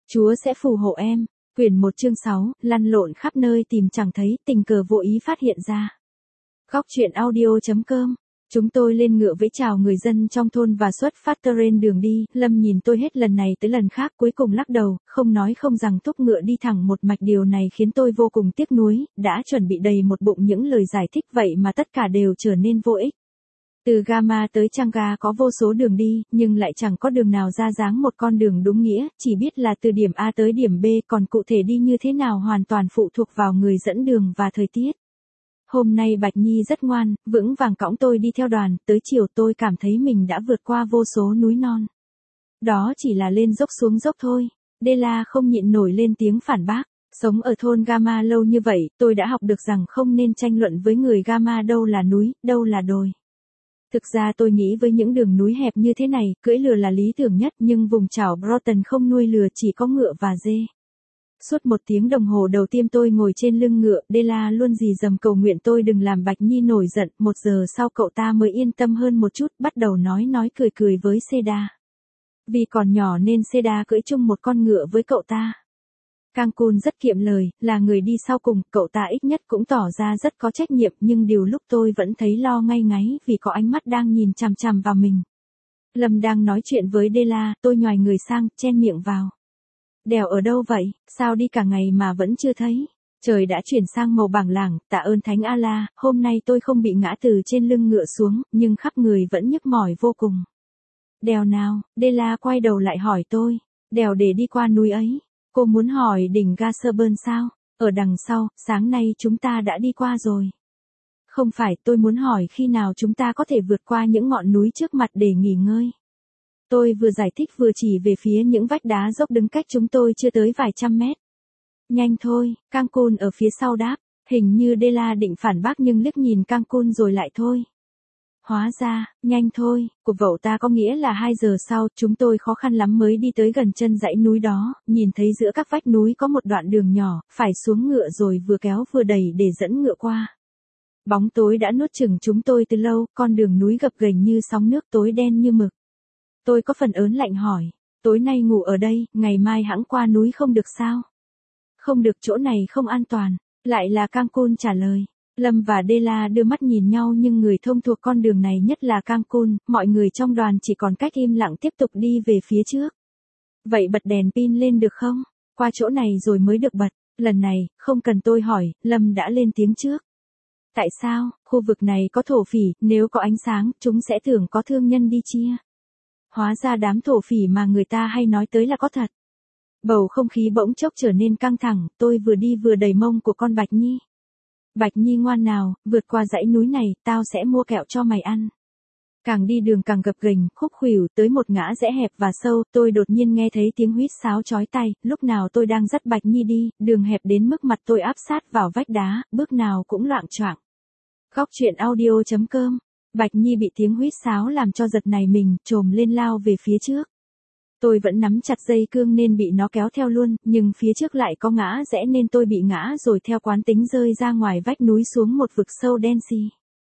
Chúa sẽ phù hộ em. Quyển 1 chương 6, lăn lộn khắp nơi tìm chẳng thấy, tình cờ vô ý phát hiện ra. Góc truyện audio.com. Chúng tôi lên ngựa vẫy chào người dân trong thôn và xuất phát trên đường đi. Lâm nhìn tôi hết lần này tới lần khác, cuối cùng lắc đầu, không nói không rằng thúc ngựa đi thẳng một mạch. Điều này khiến tôi vô cùng tiếc nuối, đã chuẩn bị đầy một bụng những lời giải thích vậy mà tất cả đều trở nên vô ích. Từ Gama tới Changga có vô số đường đi, nhưng lại chẳng có đường nào ra dáng một con đường đúng nghĩa, chỉ biết là từ điểm A tới điểm B, còn cụ thể đi như thế nào hoàn toàn phụ thuộc vào người dẫn đường và thời tiết. Hôm nay Bạch Nhi rất ngoan, vững vàng cõng tôi đi theo đoàn, tới chiều tôi cảm thấy mình đã vượt qua vô số núi non. Đó chỉ là lên dốc xuống dốc thôi. Della không nhịn nổi lên tiếng phản bác. Sống ở thôn Gama lâu như vậy, tôi đã học được rằng không nên tranh luận với người Gama đâu là núi, đâu là đồi. Thực ra tôi nghĩ với những đường núi hẹp như thế này, cưỡi lừa là lý tưởng nhất, nhưng vùng chảo Broughton không nuôi lừa, chỉ có ngựa và dê. Suốt 1 tiếng đồng hồ đầu tiên tôi ngồi trên lưng ngựa, Della luôn rì rầm cầu nguyện tôi đừng làm Bạch Nhi nổi giận. 1 giờ sau cậu ta mới yên tâm hơn một chút, bắt đầu nói cười với Seda. Vì còn nhỏ nên Seda cưỡi chung một con ngựa với cậu ta. Cancun rất kiệm lời, là người đi sau cùng, cậu ta ít nhất cũng tỏ ra rất có trách nhiệm, nhưng điều lúc tôi vẫn thấy lo ngay ngáy vì có ánh mắt đang nhìn chằm chằm vào mình. Lâm đang nói chuyện với Della, tôi nhoài người sang, chen miệng vào. Đèo ở đâu vậy, sao đi cả ngày mà vẫn chưa thấy? Trời đã chuyển sang màu bảng lảng, tạ ơn Thánh Allah, hôm nay tôi không bị ngã từ trên lưng ngựa xuống, nhưng khắp người vẫn nhức mỏi vô cùng. Đèo nào? Della quay đầu lại hỏi tôi. Đèo để đi qua núi ấy. Cô muốn hỏi đỉnh Gasserburn sao? Ở đằng sau, sáng nay chúng ta đã đi qua rồi. Không phải, tôi muốn hỏi khi nào chúng ta có thể vượt qua những ngọn núi trước mặt để nghỉ ngơi. Tôi vừa giải thích vừa chỉ về phía những vách đá dốc đứng cách chúng tôi chưa tới vài trăm mét. Nhanh thôi, Cancun ở phía sau đáp. Hình như Della định phản bác nhưng liếc nhìn Cancun rồi lại thôi. Hóa ra, nhanh thôi, của cậu ta có nghĩa là 2 giờ sau, chúng tôi khó khăn lắm mới đi tới gần chân dãy núi đó, nhìn thấy giữa các vách núi có một đoạn đường nhỏ, phải xuống ngựa rồi vừa kéo vừa đẩy để dẫn ngựa qua. Bóng tối đã nuốt chửng chúng tôi từ lâu, con đường núi gập ghềnh như sóng nước, tối đen như mực. Tôi có phần ớn lạnh hỏi, tối nay ngủ ở đây, ngày mai hẵng qua núi không được sao? Không được, chỗ này không an toàn, lại là Cancun trả lời. Lâm và Della đưa mắt nhìn nhau nhưng người thông thuộc con đường này nhất là Cancun, mọi người trong đoàn chỉ còn cách im lặng tiếp tục đi về phía trước. Vậy bật đèn pin lên được không? Qua chỗ này rồi mới được bật. Lần này, không cần tôi hỏi, Lâm đã lên tiếng trước. Tại sao? Khu vực này có thổ phỉ, nếu có ánh sáng, chúng sẽ tưởng có thương nhân đi chia. Hóa ra đám thổ phỉ mà người ta hay nói tới là có thật. Bầu không khí bỗng chốc trở nên căng thẳng, tôi vừa đi vừa đẩy mông của con Bạch Nhi. Bạch Nhi ngoan nào, vượt qua dãy núi này, tao sẽ mua kẹo cho mày ăn. Càng đi đường càng gập ghềnh, khúc khuỷu, tới một ngã rẽ hẹp và sâu, tôi đột nhiên nghe thấy tiếng huýt sáo chói tai, lúc nào tôi đang dắt Bạch Nhi đi, đường hẹp đến mức mặt tôi áp sát vào vách đá, bước nào cũng loạng choạng. Góc truyện audio.com. Bạch Nhi bị tiếng huýt sáo làm cho giật nảy mình, chồm lên lao về phía trước. Tôi vẫn nắm chặt dây cương nên bị nó kéo theo luôn, nhưng phía trước lại có ngã rẽ nên tôi bị ngã rồi theo quán tính rơi ra ngoài vách núi xuống một vực sâu đen xì.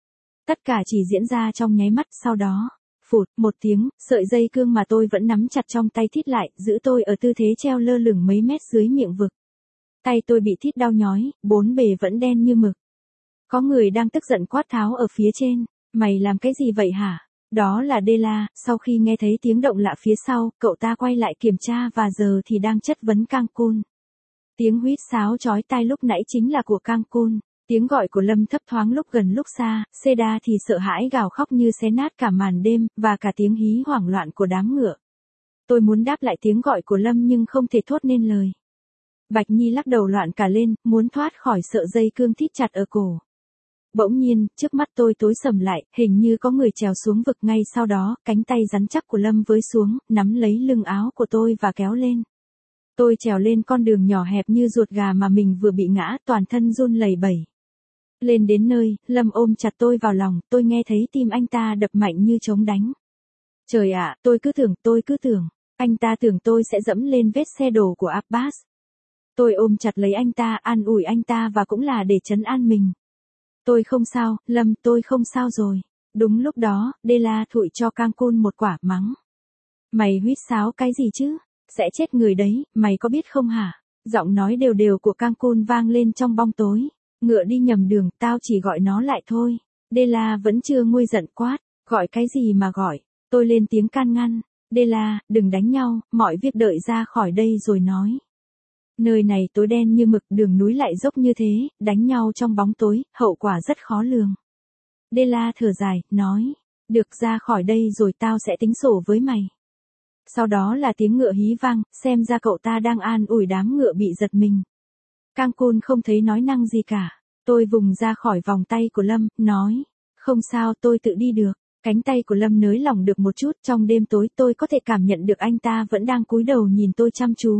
Tất cả chỉ diễn ra trong nháy mắt, sau đó, phụt, một tiếng, sợi dây cương mà tôi vẫn nắm chặt trong tay thít lại, giữ tôi ở tư thế treo lơ lửng mấy mét dưới miệng vực. Tay tôi bị thít đau nhói, 4 bề vẫn đen như mực. Có người đang tức giận quát tháo ở phía trên, mày làm cái gì vậy hả? Đó là Della, sau khi nghe thấy tiếng động lạ phía sau, cậu ta quay lại kiểm tra và giờ thì đang chất vấn Cancun. Tiếng huýt sáo chói tai lúc nãy chính là của Cancun, tiếng gọi của Lâm thấp thoáng lúc gần lúc xa, Seda thì sợ hãi gào khóc như xé nát cả màn đêm, và cả tiếng hí hoảng loạn của đám ngựa. Tôi muốn đáp lại tiếng gọi của Lâm nhưng không thể thốt nên lời. Bạch Nhi lắc đầu loạn cả lên, muốn thoát khỏi sợi dây cương thít chặt ở cổ. Bỗng nhiên, trước mắt tôi tối sầm lại, hình như có người trèo xuống vực ngay sau đó, cánh tay rắn chắc của Lâm với xuống, nắm lấy lưng áo của tôi và kéo lên. Tôi trèo lên con đường nhỏ hẹp như ruột gà mà mình vừa bị ngã, toàn thân run lẩy bẩy. Lên đến nơi, Lâm ôm chặt tôi vào lòng, tôi nghe thấy tim anh ta đập mạnh như trống đánh. Trời ạ, tôi cứ tưởng, anh ta tưởng tôi sẽ dẫm lên vết xe đổ của Abbas. Tôi ôm chặt lấy anh ta, an ủi anh ta và cũng là để trấn an mình. Tôi không sao, Lâm, tôi không sao rồi. Đúng lúc đó, Della thụi cho Cancun một quả, mắng. Mày huýt sáo cái gì chứ? Sẽ chết người đấy, mày có biết không hả? Giọng nói đều đều của Kangkun vang lên trong bóng tối. Ngựa đi nhầm đường, tao chỉ gọi nó lại thôi. Dela vẫn chưa nguôi giận quát. Gọi cái gì mà gọi? Tôi lên tiếng can ngăn. Dela, đừng đánh nhau, mọi việc đợi ra khỏi đây rồi nói. Nơi này tối đen như mực, đường núi lại dốc như thế, đánh nhau trong bóng tối, hậu quả rất khó lường. Dela thở dài, nói. Được, ra khỏi đây rồi tao sẽ tính sổ với mày. Sau đó là tiếng ngựa hí vang, xem ra cậu ta đang an ủi đám ngựa bị giật mình. Kangkun không thấy nói năng gì cả. Tôi vùng ra khỏi vòng tay của Lâm, nói. Không sao, tôi tự đi được. Cánh tay của Lâm nới lỏng được một chút, trong đêm tối tôi có thể cảm nhận được anh ta vẫn đang cúi đầu nhìn tôi chăm chú.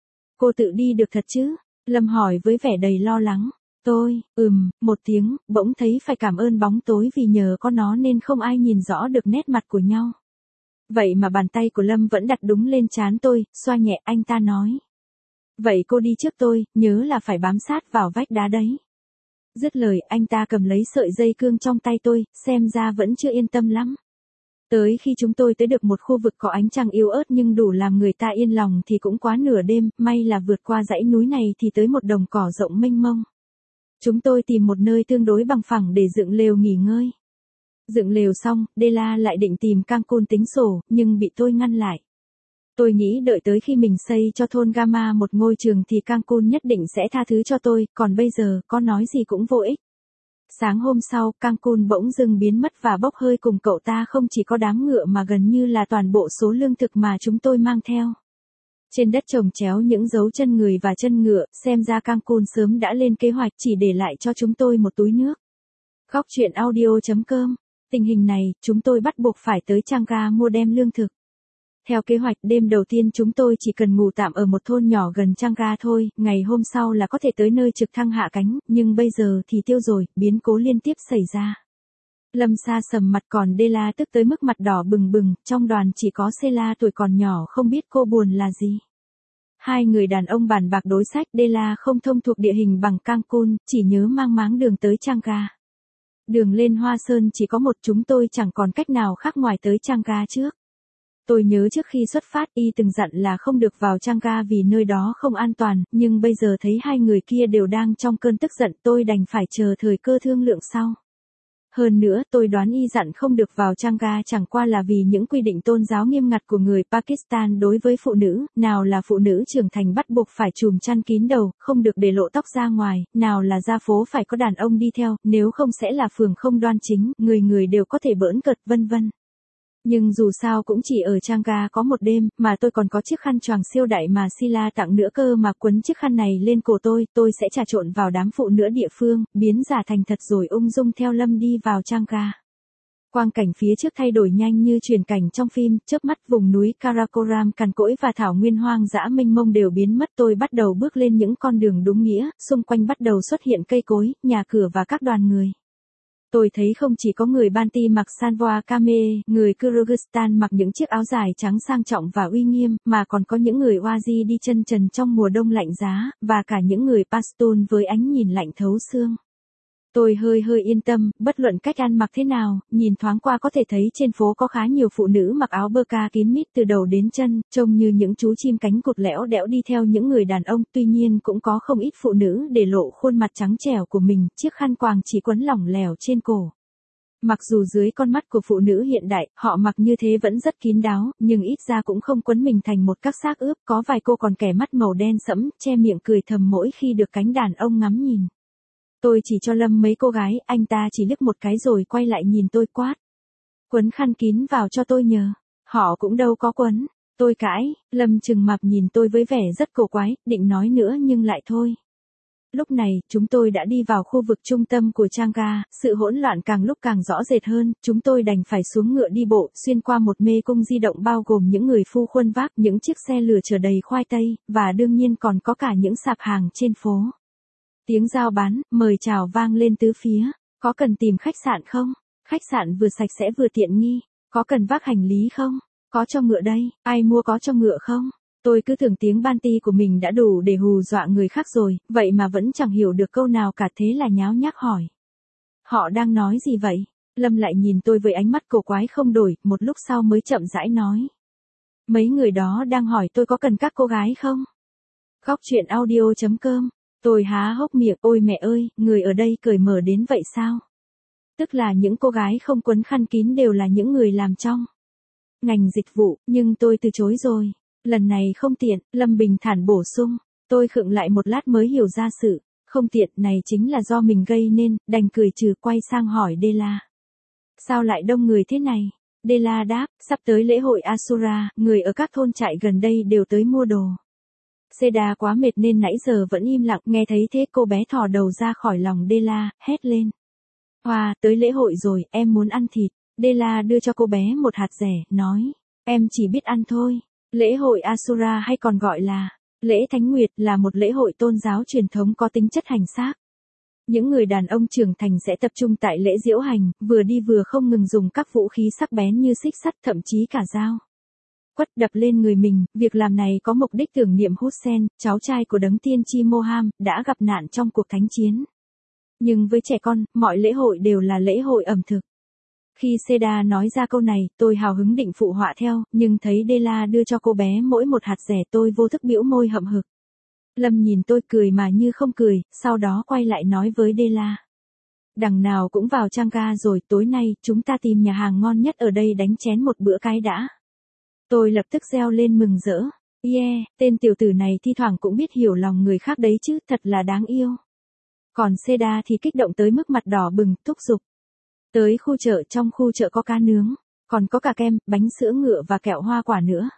Cô tự đi được thật chứ? Lâm hỏi với vẻ đầy lo lắng. Tôi, một tiếng, bỗng thấy phải cảm ơn bóng tối vì nhờ có nó nên không ai nhìn rõ được nét mặt của nhau. Vậy mà bàn tay của Lâm vẫn đặt đúng lên trán tôi, xoa nhẹ, anh ta nói. Vậy cô đi trước tôi, nhớ là phải bám sát vào vách đá đấy. Dứt lời, anh ta cầm lấy sợi dây cương trong tay tôi, xem ra vẫn chưa yên tâm lắm. Tới khi chúng tôi tới được một khu vực có ánh trăng yếu ớt nhưng đủ làm người ta yên lòng thì cũng quá nửa đêm, may là vượt qua dãy núi này thì tới một đồng cỏ rộng mênh mông. Chúng tôi tìm một nơi tương đối bằng phẳng để dựng lều nghỉ ngơi. Dựng lều xong, Dela lại định tìm Kangkun tính sổ, nhưng bị tôi ngăn lại. Tôi nghĩ đợi tới khi mình xây cho thôn Gama một ngôi trường thì Kangkun nhất định sẽ tha thứ cho tôi, còn bây giờ, có nói gì cũng vô ích. Sáng hôm sau, Kangkun bỗng dưng biến mất và bốc hơi cùng cậu ta không chỉ có đám ngựa mà gần như là toàn bộ số lương thực mà chúng tôi mang theo. Trên đất trồng chéo những dấu chân người và chân ngựa, xem ra Kangkun sớm đã lên kế hoạch chỉ để lại cho chúng tôi một túi nước. Góc truyện audio.com. Tình hình này, chúng tôi bắt buộc phải tới Changga mua đem lương thực. Theo kế hoạch, đêm đầu tiên chúng tôi chỉ cần ngủ tạm ở một thôn nhỏ gần Changga thôi, ngày hôm sau là có thể tới nơi trực thăng hạ cánh, nhưng bây giờ thì tiêu rồi, biến cố liên tiếp xảy ra. Lâm Sa sầm mặt, còn Dela tức tới mức mặt đỏ bừng bừng, trong đoàn chỉ có Sela tuổi còn nhỏ không biết cô buồn là gì. Hai người đàn ông bàn bạc đối sách, Dela không thông thuộc địa hình bằng Kangkun, chỉ nhớ mang máng đường tới Changga. Đường lên Hoa Sơn chỉ có một, chúng tôi chẳng còn cách nào khác ngoài tới Changga trước. Tôi nhớ trước khi xuất phát y từng dặn là không được vào Changga vì nơi đó không an toàn, nhưng bây giờ thấy hai người kia đều đang trong cơn tức giận, tôi đành phải chờ thời cơ thương lượng sau. Hơn nữa, tôi đoán y dặn không được vào Changga chẳng qua là vì những quy định tôn giáo nghiêm ngặt của người Pakistan đối với phụ nữ, nào là phụ nữ trưởng thành bắt buộc phải trùm chăn kín đầu, không được để lộ tóc ra ngoài, nào là ra phố phải có đàn ông đi theo, nếu không sẽ là phường không đoan chính, người người đều có thể bỡn cợt vân vân. Nhưng dù sao cũng chỉ ở Changga có một đêm, mà tôi còn có chiếc khăn choàng siêu đại mà Sila tặng nữa cơ, mà quấn chiếc khăn này lên cổ tôi sẽ trà trộn vào đám phụ nữ địa phương, biến giả thành thật rồi ung dung theo Lâm đi vào Changga. Quang cảnh phía trước thay đổi nhanh như chuyển cảnh trong phim, chớp mắt vùng núi Karakoram cằn cỗi và thảo nguyên hoang dã mênh mông đều biến mất, tôi bắt đầu bước lên những con đường đúng nghĩa, xung quanh bắt đầu xuất hiện cây cối, nhà cửa và các đoàn người. Tôi thấy không chỉ có người Banti mặc salwar kameez, người Kyrgyzstan mặc những chiếc áo dài trắng sang trọng và uy nghiêm, mà còn có những người Oazi đi chân trần trong mùa đông lạnh giá, và cả những người Pashtun với ánh nhìn lạnh thấu xương. Tôi hơi yên tâm, bất luận cách ăn mặc thế nào, nhìn thoáng qua có thể thấy trên phố có khá nhiều phụ nữ mặc áo burqa kín mít từ đầu đến chân, trông như những chú chim cánh cụt lẽo đẽo đi theo những người đàn ông, tuy nhiên cũng có không ít phụ nữ để lộ khuôn mặt trắng trẻo của mình, chiếc khăn quàng chỉ quấn lỏng lẻo trên cổ. Mặc dù dưới con mắt của phụ nữ hiện đại, họ mặc như thế vẫn rất kín đáo, nhưng ít ra cũng không quấn mình thành một các xác ướp, có vài cô còn kẻ mắt màu đen sẫm, che miệng cười thầm mỗi khi được cánh đàn ông ngắm nhìn. Tôi chỉ cho Lâm mấy cô gái, anh ta chỉ liếc một cái rồi quay lại nhìn tôi quát. Quấn khăn kín vào cho tôi nhờ. Họ cũng đâu có quấn. Tôi cãi, Lâm trừng mặt nhìn tôi với vẻ rất cổ quái, định nói nữa nhưng lại thôi. Lúc này, chúng tôi đã đi vào khu vực trung tâm của Changga, sự hỗn loạn càng lúc càng rõ rệt hơn, chúng tôi đành phải xuống ngựa đi bộ, xuyên qua một mê cung di động bao gồm những người phu khuân vác, những chiếc xe lửa chở đầy khoai tây, và đương nhiên còn có cả những sạp hàng trên phố. Tiếng giao bán, mời chào vang lên tứ phía. Có cần tìm khách sạn không? Khách sạn vừa sạch sẽ vừa tiện nghi. Có cần vác hành lý không? Có cho ngựa đây. Ai mua có cho ngựa không? Tôi cứ tưởng tiếng Banti của mình đã đủ để hù dọa người khác rồi, vậy mà vẫn chẳng hiểu được câu nào cả, thế là nháo nhác hỏi. Họ đang nói gì vậy? Lâm lại nhìn tôi với ánh mắt cổ quái không đổi, một lúc sau mới chậm rãi nói. Mấy người đó đang hỏi tôi có cần các cô gái không? Góc truyện audio.com. Tôi há hốc miệng, ôi mẹ ơi, người ở đây cởi mở đến vậy sao? Tức là những cô gái không quấn khăn kín đều là những người làm trong ngành dịch vụ, nhưng tôi từ chối rồi. Lần này không tiện, Lâm bình thản bổ sung. Tôi khựng lại một lát mới hiểu ra sự không tiện này chính là do mình gây nên, đành cười trừ quay sang hỏi Dela. Sao lại đông người thế này? Dela đáp, sắp tới lễ hội Asura, người ở các thôn trại gần đây đều tới mua đồ. Seda quá mệt nên nãy giờ vẫn im lặng, nghe thấy thế cô bé thò đầu ra khỏi lòng Dela, hét lên. Hoa, tới lễ hội rồi, em muốn ăn thịt. Dela đưa cho cô bé một hạt dẻ, nói, em chỉ biết ăn thôi. Lễ hội Asura hay còn gọi là lễ Thánh Nguyệt là một lễ hội tôn giáo truyền thống có tính chất hành xác. Những người đàn ông trưởng thành sẽ tập trung tại lễ diễu hành, vừa đi vừa không ngừng dùng các vũ khí sắc bén như xích sắt thậm chí cả dao quất đập lên người mình. Việc làm này có mục đích tưởng niệm Hussein, cháu trai của đấng tiên tri Moham, đã gặp nạn trong cuộc thánh chiến. Nhưng với trẻ con, mọi lễ hội đều là lễ hội ẩm thực. Khi Seda nói ra câu này, tôi hào hứng định phụ họa theo, nhưng thấy Dela đưa cho cô bé mỗi một hạt dẻ tôi vô thức bĩu môi hậm hực. Lâm nhìn tôi cười mà như không cười, sau đó quay lại nói với Dela. Đằng nào cũng vào Changga rồi, tối nay chúng ta tìm nhà hàng ngon nhất ở đây đánh chén một bữa cái đã. Tôi lập tức reo lên mừng rỡ. Yeah, tên tiểu tử này thi thoảng cũng biết hiểu lòng người khác đấy chứ, thật là đáng yêu. Còn Seda thì kích động tới mức mặt đỏ bừng, thúc giục. Tới khu chợ, trong khu chợ có cá nướng, còn có cả kem, bánh sữa ngựa và kẹo hoa quả nữa.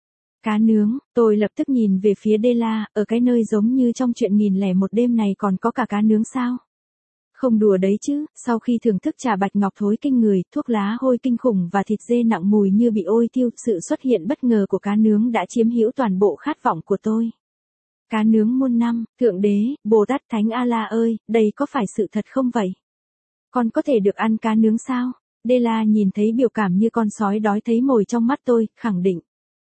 Cá nướng, tôi lập tức nhìn về phía Dela, ở cái nơi giống như trong chuyện 1001 đêm này còn có cả cá nướng sao? Không đùa đấy chứ, sau khi thưởng thức trà bạch ngọc thối kinh người, thuốc lá hôi kinh khủng và thịt dê nặng mùi như bị ôi thiêu, sự xuất hiện bất ngờ của cá nướng đã chiếm hữu toàn bộ khát vọng của tôi. Cá nướng muôn năm, Thượng Đế, Bồ Tát Thánh A-la ơi, đây có phải sự thật không vậy? Con có thể được ăn cá nướng sao? Dela nhìn thấy biểu cảm như con sói đói thấy mồi trong mắt tôi, khẳng định.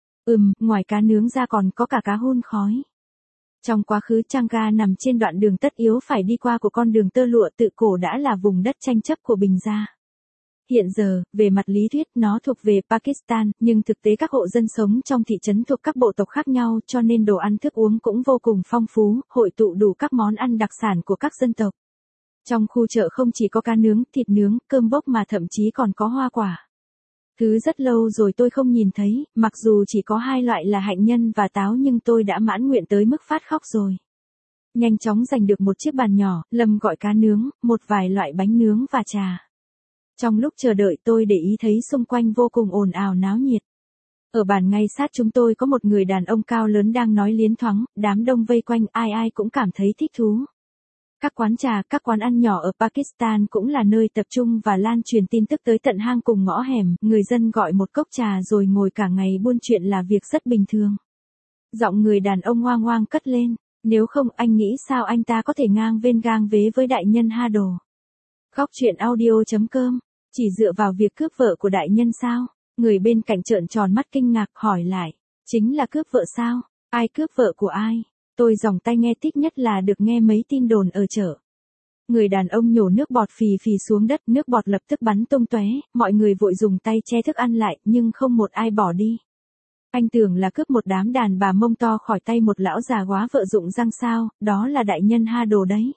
Ngoài cá nướng ra còn có cả cá hun khói. Trong quá khứ Changga nằm trên đoạn đường tất yếu phải đi qua của con đường tơ lụa tự cổ đã là vùng đất tranh chấp của Bình Gia. Hiện giờ, về mặt lý thuyết nó thuộc về Pakistan, nhưng thực tế các hộ dân sống trong thị trấn thuộc các bộ tộc khác nhau cho nên đồ ăn thức uống cũng vô cùng phong phú, hội tụ đủ các món ăn đặc sản của các dân tộc. Trong khu chợ không chỉ có cá nướng, thịt nướng, cơm bốc mà thậm chí còn có hoa quả. Thứ rất lâu rồi tôi không nhìn thấy, mặc dù chỉ có hai loại là hạnh nhân và táo nhưng tôi đã mãn nguyện tới mức phát khóc rồi. Nhanh chóng giành được một chiếc bàn nhỏ, Lâm gọi cá nướng, một vài loại bánh nướng và trà. Trong lúc chờ đợi tôi để ý thấy xung quanh vô cùng ồn ào náo nhiệt. Ở bàn ngay sát chúng tôi có một người đàn ông cao lớn đang nói liến thoáng, đám đông vây quanh ai ai cũng cảm thấy thích thú. Các quán trà, các quán ăn nhỏ ở Pakistan cũng là nơi tập trung và lan truyền tin tức tới tận hang cùng ngõ hẻm, người dân gọi một cốc trà rồi ngồi cả ngày buôn chuyện là việc rất bình thường. Giọng người đàn ông ngoang ngoang cất lên, nếu không anh nghĩ sao anh ta có thể ngang bên gang vế với đại nhân Hado. Góc truyện audio.com, chỉ dựa vào việc cướp vợ của đại nhân sao? Người bên cạnh trợn tròn mắt kinh ngạc hỏi lại, chính là cướp vợ sao? Ai cướp vợ của ai? Tôi giòng tay nghe thích nhất là được nghe mấy tin đồn ở chợ. Người đàn ông nhổ nước bọt phì phì xuống đất, nước bọt lập tức bắn tung tóe, mọi người vội dùng tay che thức ăn lại, nhưng không một ai bỏ đi. Anh tưởng là cướp một đám đàn bà mông to khỏi tay một lão già góa vợ rụng răng sao, đó là đại nhân Hado đấy.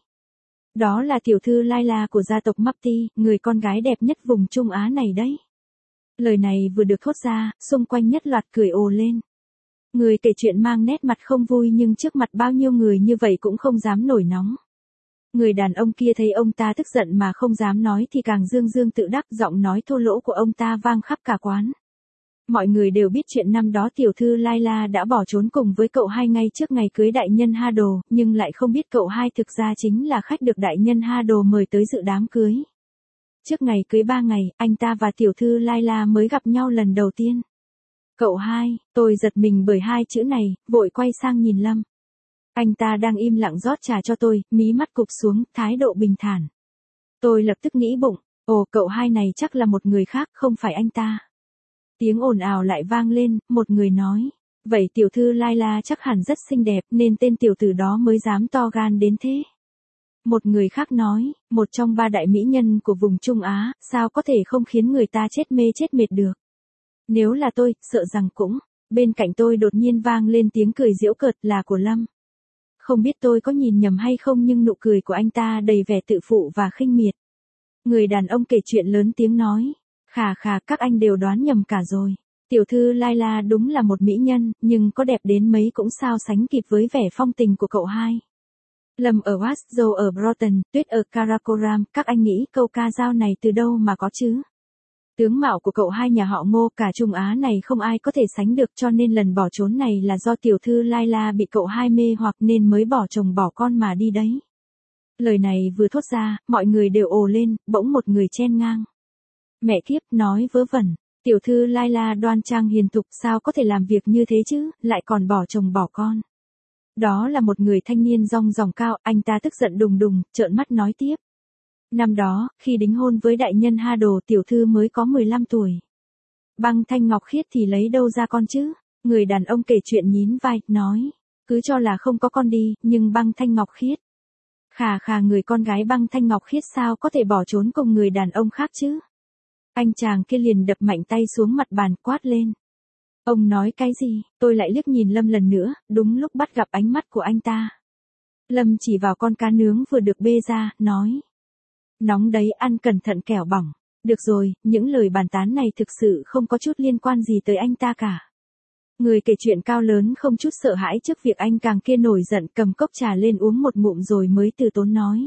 Đó là tiểu thư Laila của gia tộc Mapti, người con gái đẹp nhất vùng Trung Á này đấy. Lời này vừa được thốt ra, xung quanh nhất loạt cười ồ lên. Người kể chuyện mang nét mặt không vui nhưng trước mặt bao nhiêu người như vậy cũng không dám nổi nóng. Người đàn ông kia thấy ông ta tức giận mà không dám nói thì càng dương dương tự đắc, giọng nói thô lỗ của ông ta vang khắp cả quán. Mọi người đều biết chuyện năm đó tiểu thư Laila đã bỏ trốn cùng với cậu hai ngay trước ngày cưới đại nhân Hado, nhưng lại không biết cậu hai thực ra chính là khách được đại nhân Hado mời tới dự đám cưới. Trước ngày cưới 3 ngày, anh ta và tiểu thư Laila mới gặp nhau lần đầu tiên. Cậu hai, tôi giật mình bởi hai chữ này, vội quay sang nhìn Lâm. Anh ta đang im lặng rót trà cho tôi, mí mắt cụp xuống, thái độ bình thản. Tôi lập tức nghĩ bụng, ồ cậu hai này chắc là một người khác, không phải anh ta. Tiếng ồn ào lại vang lên, một người nói, vậy tiểu thư Laila chắc hẳn rất xinh đẹp nên tên tiểu tử đó mới dám to gan đến thế. Một người khác nói, một trong 3 đại mỹ nhân của vùng Trung Á, sao có thể không khiến người ta chết mê chết mệt được. Nếu là tôi, sợ rằng cũng bên cạnh tôi đột nhiên vang lên tiếng cười giễu cợt là của Lâm. Không biết tôi có nhìn nhầm hay không nhưng nụ cười của anh ta đầy vẻ tự phụ và khinh miệt. Người đàn ông kể chuyện lớn tiếng nói. Khà khà, các anh đều đoán nhầm cả rồi. Tiểu thư Laila đúng là một mỹ nhân, nhưng có đẹp đến mấy cũng sao sánh kịp với vẻ phong tình của cậu hai. Lâm ở Watts, Joe ở Broughton, Tuyết ở Karakoram, các anh nghĩ câu ca dao này từ đâu mà có chứ? Tướng mạo của cậu hai nhà họ Ngô cả Trung Á này không ai có thể sánh được, cho nên lần bỏ trốn này là do tiểu thư Laila bị cậu hai mê hoặc nên mới bỏ chồng bỏ con mà đi đấy. Lời này vừa thốt ra, mọi người đều ồ lên, bỗng một người chen ngang. Mẹ kiếp, nói vớ vẩn, tiểu thư Laila đoan trang hiền thục sao có thể làm việc như thế chứ, lại còn bỏ chồng bỏ con. Đó là một người thanh niên rong ròng cao, anh ta tức giận đùng đùng, trợn mắt nói tiếp. Năm đó, khi đính hôn với đại nhân Ha Đồ, tiểu thư mới có 15 tuổi. Băng Thanh Ngọc Khiết thì lấy đâu ra con chứ? Người đàn ông kể chuyện nhún vai, nói. Cứ cho là không có con đi, nhưng Băng Thanh Ngọc Khiết. Khà khà, người con gái Băng Thanh Ngọc Khiết sao có thể bỏ trốn cùng người đàn ông khác chứ? Anh chàng kia liền đập mạnh tay xuống mặt bàn, quát lên. Ông nói cái gì? Tôi lại liếc nhìn Lâm lần nữa, đúng lúc bắt gặp ánh mắt của anh ta. Lâm chỉ vào con cá nướng vừa được bê ra, nói. Nóng đấy, ăn cẩn thận kẻo bỏng. Được rồi, những lời bàn tán này thực sự không có chút liên quan gì tới anh ta cả. Người kể chuyện cao lớn không chút sợ hãi trước việc anh càng kia nổi giận, cầm cốc trà lên uống một ngụm rồi mới từ tốn nói.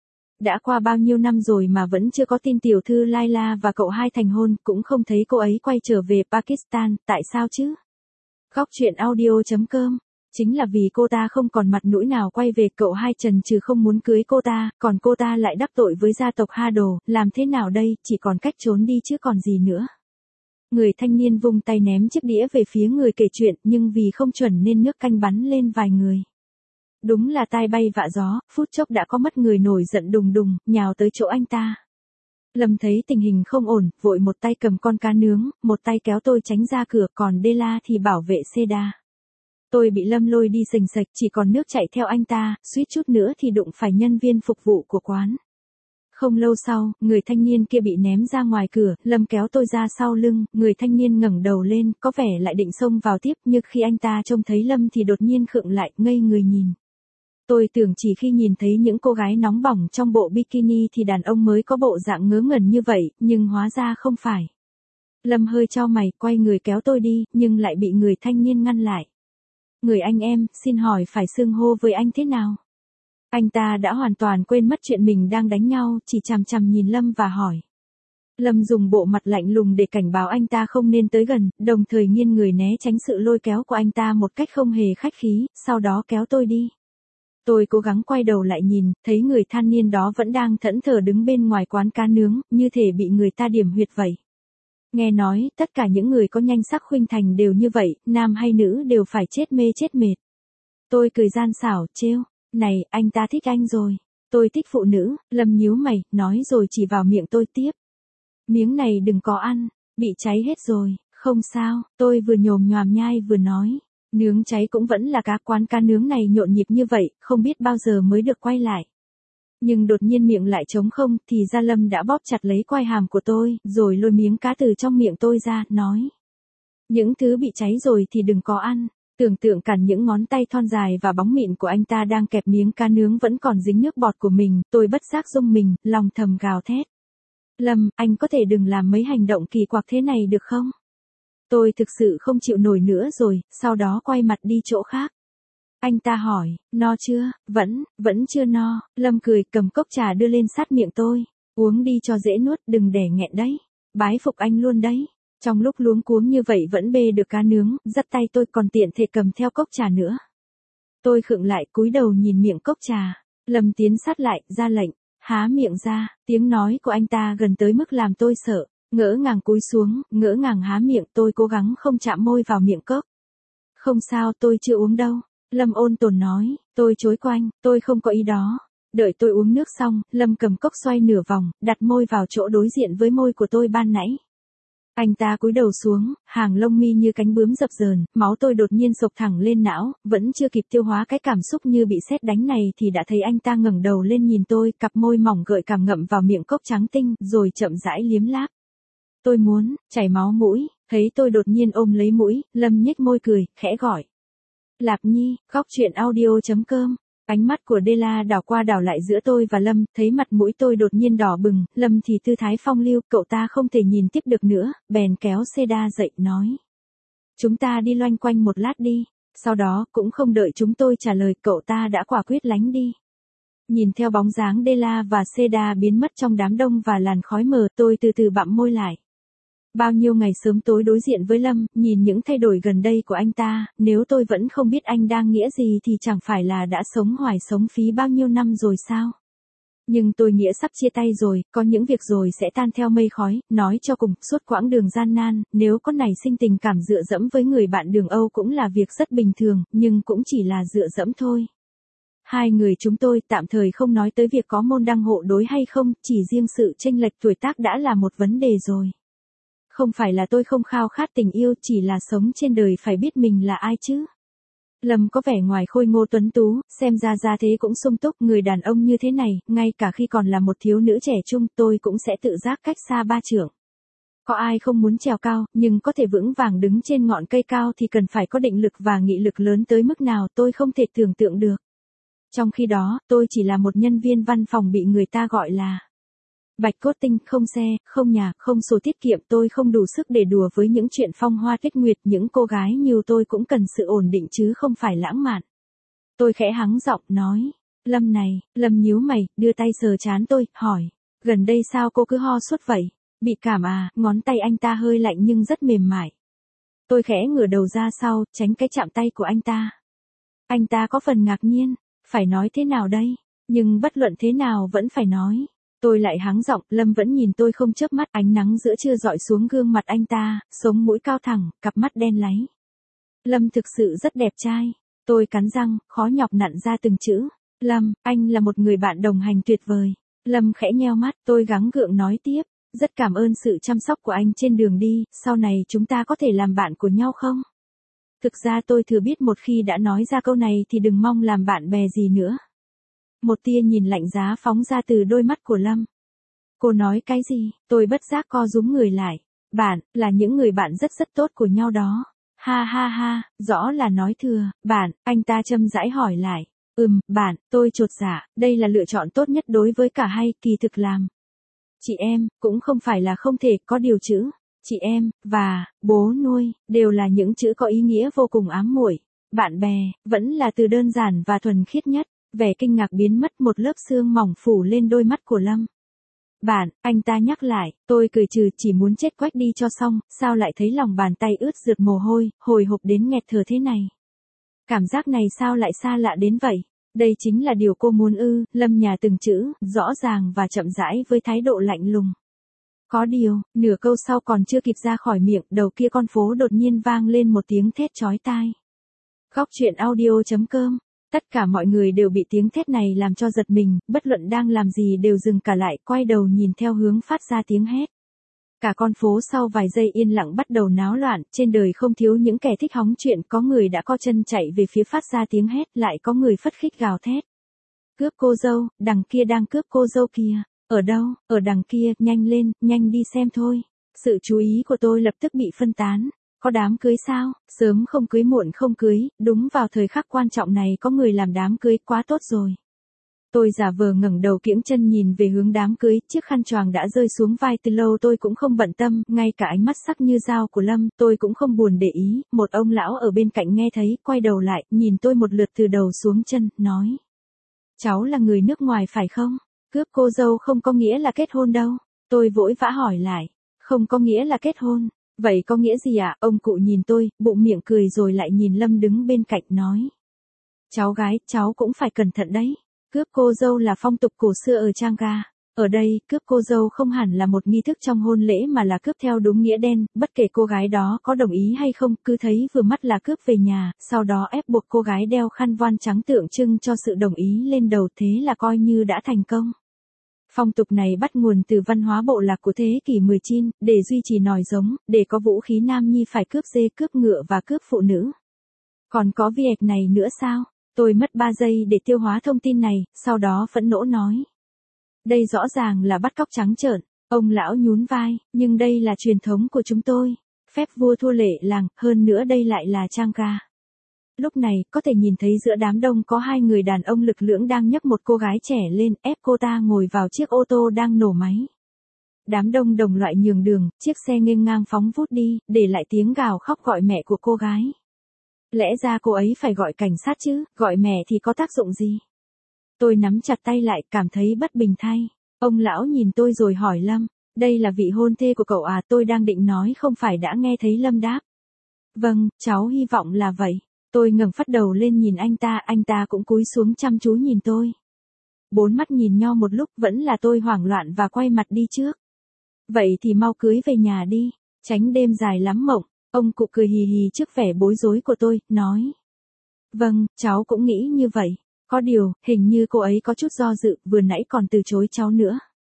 Đã qua bao nhiêu năm rồi mà vẫn chưa có tin tiểu thư Laila và cậu hai thành hôn, cũng không thấy cô ấy quay trở về Pakistan, tại sao chứ? Góc truyện audio.com. Chính là vì cô ta không còn mặt mũi nào quay về, cậu hai trần trừ không muốn cưới cô ta, còn cô ta lại đắc tội với gia tộc Ha Đồ, làm thế nào đây, chỉ còn cách trốn đi chứ còn gì nữa. Người thanh niên vung tay ném chiếc đĩa về phía người kể chuyện, nhưng vì không chuẩn nên nước canh bắn lên vài người. Đúng là tai bay vạ gió, phút chốc đã có mất người nổi giận đùng đùng, nhào tới chỗ anh ta. Lâm thấy tình hình không ổn, vội một tay cầm con cá nướng, một tay kéo tôi tránh ra cửa, còn Dela thì bảo vệ Seda. Tôi bị Lâm lôi đi sình sạch, chỉ còn nước chạy theo anh ta, suýt chút nữa thì đụng phải nhân viên phục vụ của quán. Không lâu sau, người thanh niên kia bị ném ra ngoài cửa, Lâm kéo tôi ra sau lưng, người thanh niên ngẩng đầu lên, có vẻ lại định xông vào tiếp, nhưng khi anh ta trông thấy Lâm thì đột nhiên khựng lại, ngây người nhìn. Tôi tưởng chỉ khi nhìn thấy những cô gái nóng bỏng trong bộ bikini thì đàn ông mới có bộ dạng ngớ ngẩn như vậy, nhưng hóa ra không phải. Lâm hơi chau mày, quay người kéo tôi đi, nhưng lại bị người thanh niên ngăn lại. Người anh em, xin hỏi phải xưng hô với anh thế nào? Anh ta đã hoàn toàn quên mất chuyện mình đang đánh nhau, chỉ chằm chằm nhìn Lâm và hỏi. Lâm dùng bộ mặt lạnh lùng để cảnh báo anh ta không nên tới gần, đồng thời nghiêng người né tránh sự lôi kéo của anh ta một cách không hề khách khí, sau đó kéo tôi đi. Tôi cố gắng quay đầu lại nhìn, thấy người thanh niên đó vẫn đang thẫn thờ đứng bên ngoài quán cá nướng, như thể bị người ta điểm huyệt vậy. Nghe nói, tất cả những người có nhanh sắc khuynh thành đều như vậy, nam hay nữ đều phải chết mê chết mệt. Tôi cười gian xảo, trêu, này, anh ta thích anh rồi. Tôi thích phụ nữ, Lâm nhíu mày, nói rồi chỉ vào miệng tôi tiếp. Miếng này đừng có ăn, bị cháy hết rồi, không sao, tôi vừa nhồm nhoàm nhai vừa nói. Nướng cháy cũng vẫn là cá, quán cá nướng này nhộn nhịp như vậy, không biết bao giờ mới được quay lại. Nhưng đột nhiên miệng lại trống không, thì ra Lâm đã bóp chặt lấy quai hàm của tôi, rồi lôi miếng cá từ trong miệng tôi ra, nói. Những thứ bị cháy rồi thì đừng có ăn. Tưởng tượng cản những ngón tay thon dài và bóng mịn của anh ta đang kẹp miếng cá nướng vẫn còn dính nước bọt của mình, tôi bất giác rung mình, lòng thầm gào thét. Lâm, anh có thể đừng làm mấy hành động kỳ quặc thế này được không? Tôi thực sự không chịu nổi nữa rồi, sau đó quay mặt đi chỗ khác. Anh ta hỏi, no chưa? Vẫn chưa no. Lâm cười, cầm cốc trà đưa lên sát miệng tôi. Uống đi cho dễ nuốt, đừng để nghẹn đấy. Bái phục anh luôn đấy. Trong lúc luống cuống như vậy vẫn bê được cá nướng, dắt tay tôi còn tiện thể cầm theo cốc trà nữa. Tôi khựng lại, cúi đầu nhìn miệng cốc trà. Lâm tiến sát lại, ra lệnh, há miệng ra. Tiếng nói của anh ta gần tới mức làm tôi sợ. Ngỡ ngàng cúi xuống, ngỡ ngàng há miệng, tôi cố gắng không chạm môi vào miệng cốc. Không sao, tôi chưa uống đâu. Lâm ôn tồn nói, tôi chối quanh, tôi không có ý đó. Đợi tôi uống nước xong, Lâm cầm cốc xoay nửa vòng, đặt môi vào chỗ đối diện với môi của tôi ban nãy. Anh ta cúi đầu xuống, hàng lông mi như cánh bướm dập dờn, máu tôi đột nhiên sộc thẳng lên não, vẫn chưa kịp tiêu hóa cái cảm xúc như bị sét đánh này thì đã thấy anh ta ngẩng đầu lên nhìn tôi, cặp môi mỏng gợi cảm ngậm vào miệng cốc trắng tinh, rồi chậm rãi liếm láp. Tôi muốn, chảy máu mũi, Thấy tôi đột nhiên ôm lấy mũi, Lâm nhếch môi cười, khẽ gọi. Lạp Nhi, góc chuyện audio.com. Ánh mắt của Dela đảo qua đảo lại giữa tôi và Lâm, thấy mặt mũi tôi đột nhiên đỏ bừng, Lâm thì tư thái phong lưu, cậu ta không thể nhìn tiếp được nữa, bèn kéo Seda dậy, nói. Chúng ta đi loanh quanh một lát đi. Sau đó, cũng không đợi chúng tôi trả lời, cậu ta đã quả quyết lánh đi. Nhìn theo bóng dáng Dela và Seda biến mất trong đám đông và làn khói mờ, tôi từ từ bặm môi lại. Bao nhiêu ngày sớm tối đối diện với Lâm, nhìn những thay đổi gần đây của anh ta, nếu tôi vẫn không biết anh đang nghĩa gì thì chẳng phải là đã sống hoài sống phí bao nhiêu năm rồi sao? Nhưng tôi nghĩa sắp chia tay rồi, có những việc rồi sẽ tan theo mây khói, nói cho cùng, suốt quãng đường gian nan, nếu có nảy sinh tình cảm dựa dẫm với người bạn đường Âu cũng là việc rất bình thường, nhưng cũng chỉ là dựa dẫm thôi. Hai người chúng tôi tạm thời không nói tới việc có môn đăng hộ đối hay không, chỉ riêng sự chênh lệch tuổi tác đã là một vấn đề rồi. Không phải là tôi không khao khát tình yêu, chỉ là sống trên đời phải biết mình là ai chứ. Lâm có vẻ ngoài khôi ngô tuấn tú, xem ra gia thế cũng sung túc, người đàn ông như thế này, ngay cả khi còn là một thiếu nữ trẻ trung tôi cũng sẽ tự giác cách xa ba trượng. Có ai không muốn trèo cao, nhưng có thể vững vàng đứng trên ngọn cây cao thì cần phải có định lực và nghị lực lớn tới mức nào tôi không thể tưởng tượng được. Trong khi đó, tôi chỉ là một nhân viên văn phòng bị người ta gọi là bạch cốt tinh, không xe, không nhà, không sổ tiết kiệm, tôi không đủ sức để đùa với những chuyện phong hoa tuyết nguyệt, những cô gái như tôi cũng cần sự ổn định chứ không phải lãng mạn. Tôi khẽ hắng giọng, nói, Lâm này, Lâm nhíu mày, đưa tay sờ trán tôi, hỏi, gần đây sao cô cứ ho suốt vậy? Bị cảm à? Ngón tay anh ta hơi lạnh nhưng rất mềm mại. Tôi khẽ ngửa đầu ra sau, tránh cái chạm tay của anh ta. Anh ta có phần ngạc nhiên, phải nói thế nào đây? Nhưng bất luận thế nào vẫn phải nói. Tôi lại hắng giọng, Lâm vẫn nhìn tôi không chớp mắt, ánh nắng giữa trưa dọi xuống gương mặt anh ta, sống mũi cao thẳng, cặp mắt đen láy. Lâm thực sự rất đẹp trai. Tôi cắn răng, khó nhọc nặn ra từng chữ. Lâm, anh là một người bạn đồng hành tuyệt vời. Lâm khẽ nheo mắt, tôi gắng gượng nói tiếp. Rất cảm ơn sự chăm sóc của anh trên đường đi, sau này chúng ta có thể làm bạn của nhau không? Thực ra tôi thừa biết một khi đã nói ra câu này thì đừng mong làm bạn bè gì nữa. Một tia nhìn lạnh giá phóng ra từ đôi mắt của Lâm. Cô nói cái gì? Tôi bất giác co rúm người lại. Bạn, là những người bạn rất tốt của nhau đó. Ha ha ha, rõ là nói thừa. Bạn, anh ta châm rãi hỏi lại. Bạn, tôi chột dạ, đây là lựa chọn tốt nhất đối với cả hai, kỳ thực làm. Chị em, cũng không phải là không thể, có điều chữ. Chị em, và, bố nuôi, đều là những chữ có ý nghĩa vô cùng ám muội. Bạn bè, vẫn là từ đơn giản và thuần khiết nhất. Vẻ kinh ngạc biến mất, một lớp sương mỏng phủ lên đôi mắt của Lâm. Bạn, anh ta nhắc lại, tôi cười trừ, chỉ muốn chết quách đi cho xong, sao lại thấy lòng bàn tay ướt rượt mồ hôi, hồi hộp đến nghẹt thở thế này. Cảm giác này sao lại xa lạ đến vậy? Đây chính là điều cô muốn ư? Lâm nhả từng chữ, rõ ràng và chậm rãi với thái độ lạnh lùng. Có điều, nửa câu sau còn chưa kịp ra khỏi miệng, đầu kia con phố đột nhiên vang lên một tiếng thét chói tai. Góc chuyện audio.com. Tất cả mọi người đều bị tiếng thét này làm cho giật mình, bất luận đang làm gì đều dừng cả lại, quay đầu nhìn theo hướng phát ra tiếng hét. Cả con phố sau vài giây yên lặng bắt đầu náo loạn, trên đời không thiếu những kẻ thích hóng chuyện, có người đã co chân chạy về phía phát ra tiếng hét, lại có người phất khích gào thét. Cướp cô dâu, đằng kia đang cướp cô dâu kìa. Ở đâu? Ở đằng kia, nhanh lên, nhanh đi xem thôi. Sự chú ý của tôi lập tức bị phân tán. Có đám cưới sao? Sớm không cưới muộn không cưới, đúng vào thời khắc quan trọng này có người làm đám cưới, quá tốt rồi. Tôi giả vờ ngẩng đầu kiễng chân nhìn về hướng đám cưới, chiếc khăn choàng đã rơi xuống vai từ lâu tôi cũng không bận tâm, ngay cả ánh mắt sắc như dao của Lâm, tôi cũng không buồn để ý, một ông lão ở bên cạnh nghe thấy, quay đầu lại, nhìn tôi một lượt từ đầu xuống chân, nói. Cháu là người nước ngoài phải không? Cướp cô dâu không có nghĩa là kết hôn đâu. Tôi vội vã hỏi lại. Không có nghĩa là kết hôn. Vậy có nghĩa gì ạ? Ông cụ nhìn tôi, bụng miệng cười rồi lại nhìn Lâm đứng bên cạnh nói. Cháu gái, cháu cũng phải cẩn thận đấy. Cướp cô dâu là phong tục cổ xưa ở Changga. Ở đây, cướp cô dâu không hẳn là một nghi thức trong hôn lễ mà là cướp theo đúng nghĩa đen, bất kể cô gái đó có đồng ý hay không, cứ thấy vừa mắt là cướp về nhà, sau đó ép buộc cô gái đeo khăn voan trắng tượng trưng cho sự đồng ý lên đầu, thế là coi như đã thành công. Phong tục này bắt nguồn từ văn hóa bộ lạc của thế kỷ 19, để duy trì nòi giống, để có vũ khí nam nhi phải cướp dê, cướp ngựa và cướp phụ nữ. Còn có việc này nữa sao? Tôi mất 3 giây để tiêu hóa thông tin này, sau đó phẫn nộ nói. Đây rõ ràng là bắt cóc trắng trợn. Ông lão nhún vai, nhưng đây là truyền thống của chúng tôi. Phép vua thua lệ làng, hơn nữa đây lại là Changga. Lúc này, có thể nhìn thấy giữa đám đông có hai người đàn ông lực lưỡng đang nhấc một cô gái trẻ lên, ép cô ta ngồi vào chiếc ô tô đang nổ máy. Đám đông đồng loại nhường đường, chiếc xe nghênh ngang phóng vút đi, để lại tiếng gào khóc gọi mẹ của cô gái. Lẽ ra cô ấy phải gọi cảnh sát chứ, gọi mẹ thì có tác dụng gì? Tôi nắm chặt tay lại, cảm thấy bất bình thay. Ông lão nhìn tôi rồi hỏi Lâm, đây là vị hôn thê của cậu à? Tôi đang định nói không phải đã nghe thấy Lâm đáp. Vâng, cháu hy vọng là vậy. Tôi ngẩng phát đầu lên nhìn anh ta cũng cúi xuống chăm chú nhìn tôi. Bốn mắt nhìn nhau một lúc, vẫn là tôi hoảng loạn và quay mặt đi trước. Vậy thì mau cưới về nhà đi, tránh đêm dài lắm mộng. Ông cụ cười hì hì trước vẻ bối rối của tôi, nói. Vâng, cháu cũng nghĩ như vậy. Có điều, hình như cô ấy có chút do dự, vừa nãy còn từ chối cháu nữa.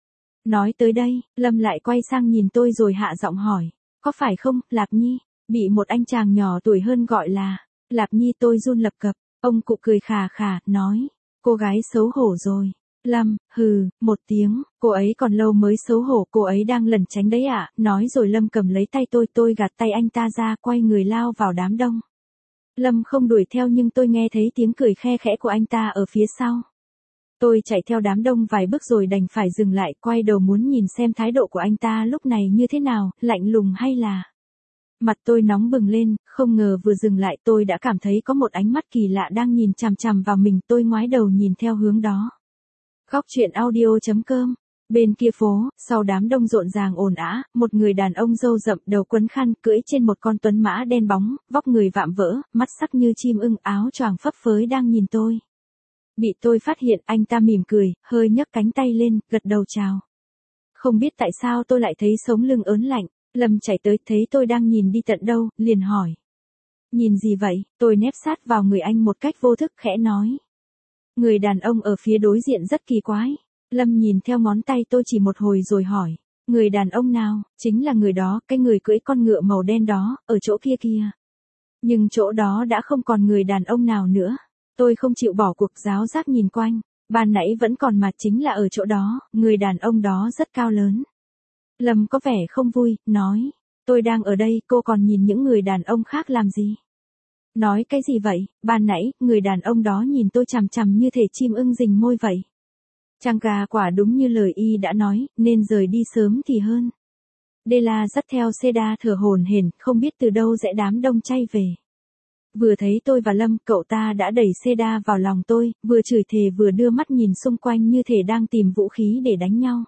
Nói tới đây, Lâm lại quay sang nhìn tôi rồi hạ giọng hỏi. Có phải không, Lạp Nhi? Bị một anh chàng nhỏ tuổi hơn gọi là Lạp Nhi. Tôi run lập cập. Ông cụ cười khà khà, nói. Cô gái xấu hổ rồi. Lâm, hừ, một tiếng, cô ấy còn lâu mới xấu hổ, cô ấy đang lẩn tránh đấy ạ. Nói rồi Lâm cầm lấy tay tôi gạt tay anh ta ra, quay người lao vào đám đông. Lâm không đuổi theo nhưng tôi nghe thấy tiếng cười khe khẽ của anh ta ở phía sau. Tôi chạy theo đám đông vài bước rồi đành phải dừng lại, quay đầu muốn nhìn xem thái độ của anh ta lúc này như thế nào, lạnh lùng hay là... Mặt tôi nóng bừng lên, không ngờ vừa dừng lại tôi đã cảm thấy có một ánh mắt kỳ lạ đang nhìn chằm chằm vào mình, tôi ngoái đầu nhìn theo hướng đó. Góc truyện audio.com. Bên kia phố, sau đám đông rộn ràng ồn ào, một người đàn ông râu rậm, đầu quấn khăn, cưỡi trên một con tuấn mã đen bóng, vóc người vạm vỡ, mắt sắc như chim ưng, áo choàng phấp phới đang nhìn tôi. Bị tôi phát hiện, anh ta mỉm cười, hơi nhấc cánh tay lên, gật đầu chào. Không biết tại sao tôi lại thấy sống lưng ớn lạnh. Lâm chạy tới, thấy tôi đang nhìn đi tận đâu, liền hỏi. Nhìn gì vậy? Tôi nép sát vào người anh một cách vô thức, khẽ nói. Người đàn ông ở phía đối diện rất kỳ quái. Lâm nhìn theo ngón tay tôi chỉ một hồi rồi hỏi. Người đàn ông nào? Chính là người đó, cái người cưỡi con ngựa màu đen đó, ở chỗ kia kìa. Nhưng chỗ đó đã không còn người đàn ông nào nữa. Tôi không chịu bỏ cuộc, giáo giác nhìn quanh. Ban nãy vẫn còn mà, chính là ở chỗ đó, người đàn ông đó rất cao lớn. Lâm có vẻ không vui, nói. Tôi đang ở đây, cô còn nhìn những người đàn ông khác làm gì? Nói cái gì vậy? Ban nãy, người đàn ông đó nhìn tôi chằm chằm như thể chim ưng rình môi vậy. Changga quả đúng như lời y đã nói, nên rời đi sớm thì hơn. Della dắt theo Seda thở hổn hển, không biết từ đâu rẽ đám đông chay về. Vừa thấy tôi và Lâm, cậu ta đã đẩy Seda vào lòng tôi, vừa chửi thề vừa đưa mắt nhìn xung quanh như thể đang tìm vũ khí để đánh nhau.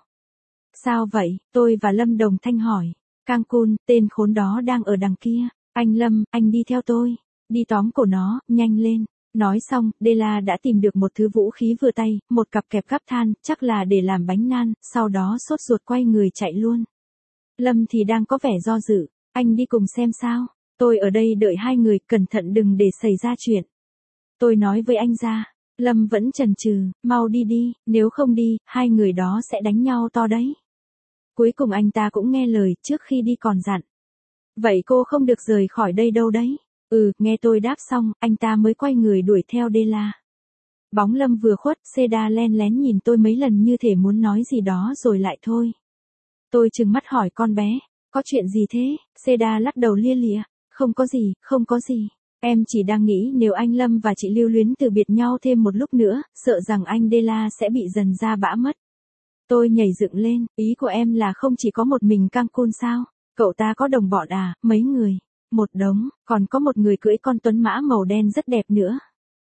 Sao vậy? Tôi và Lâm đồng thanh hỏi. Cancun, tên khốn đó đang ở đằng kia. Anh Lâm, anh đi theo tôi. Đi tóm cổ nó, nhanh lên. Nói xong, Della đã tìm được một thứ vũ khí vừa tay, một cặp kẹp gắp than, chắc là để làm bánh nan, sau đó sốt ruột quay người chạy luôn. Lâm thì đang có vẻ do dự. Anh đi cùng xem sao. Tôi ở đây đợi hai người, cẩn thận đừng để xảy ra chuyện. Tôi nói với anh ra. Lâm vẫn chần chừ, mau đi đi, nếu không đi, hai người đó sẽ đánh nhau to đấy. Cuối cùng anh ta cũng nghe lời, trước khi đi còn dặn. Vậy cô không được rời khỏi đây đâu đấy. Nghe tôi đáp xong, anh ta mới quay người đuổi theo Della. Bóng Lâm vừa khuất, Seda len lén nhìn tôi mấy lần như thể muốn nói gì đó rồi lại thôi. Tôi trừng mắt hỏi con bé, có chuyện gì thế? Seda lắc đầu lia lịa, không có gì, không có gì. Em chỉ đang nghĩ nếu anh Lâm và chị Lưu Luyến từ biệt nhau thêm một lúc nữa, sợ rằng anh Della sẽ bị dần ra bã mất. Tôi nhảy dựng lên, ý của em là không chỉ có một mình Cancun sao? Cậu ta có đồng bọn à, mấy người? Một đống, còn có một người cưỡi con tuấn mã màu đen rất đẹp nữa.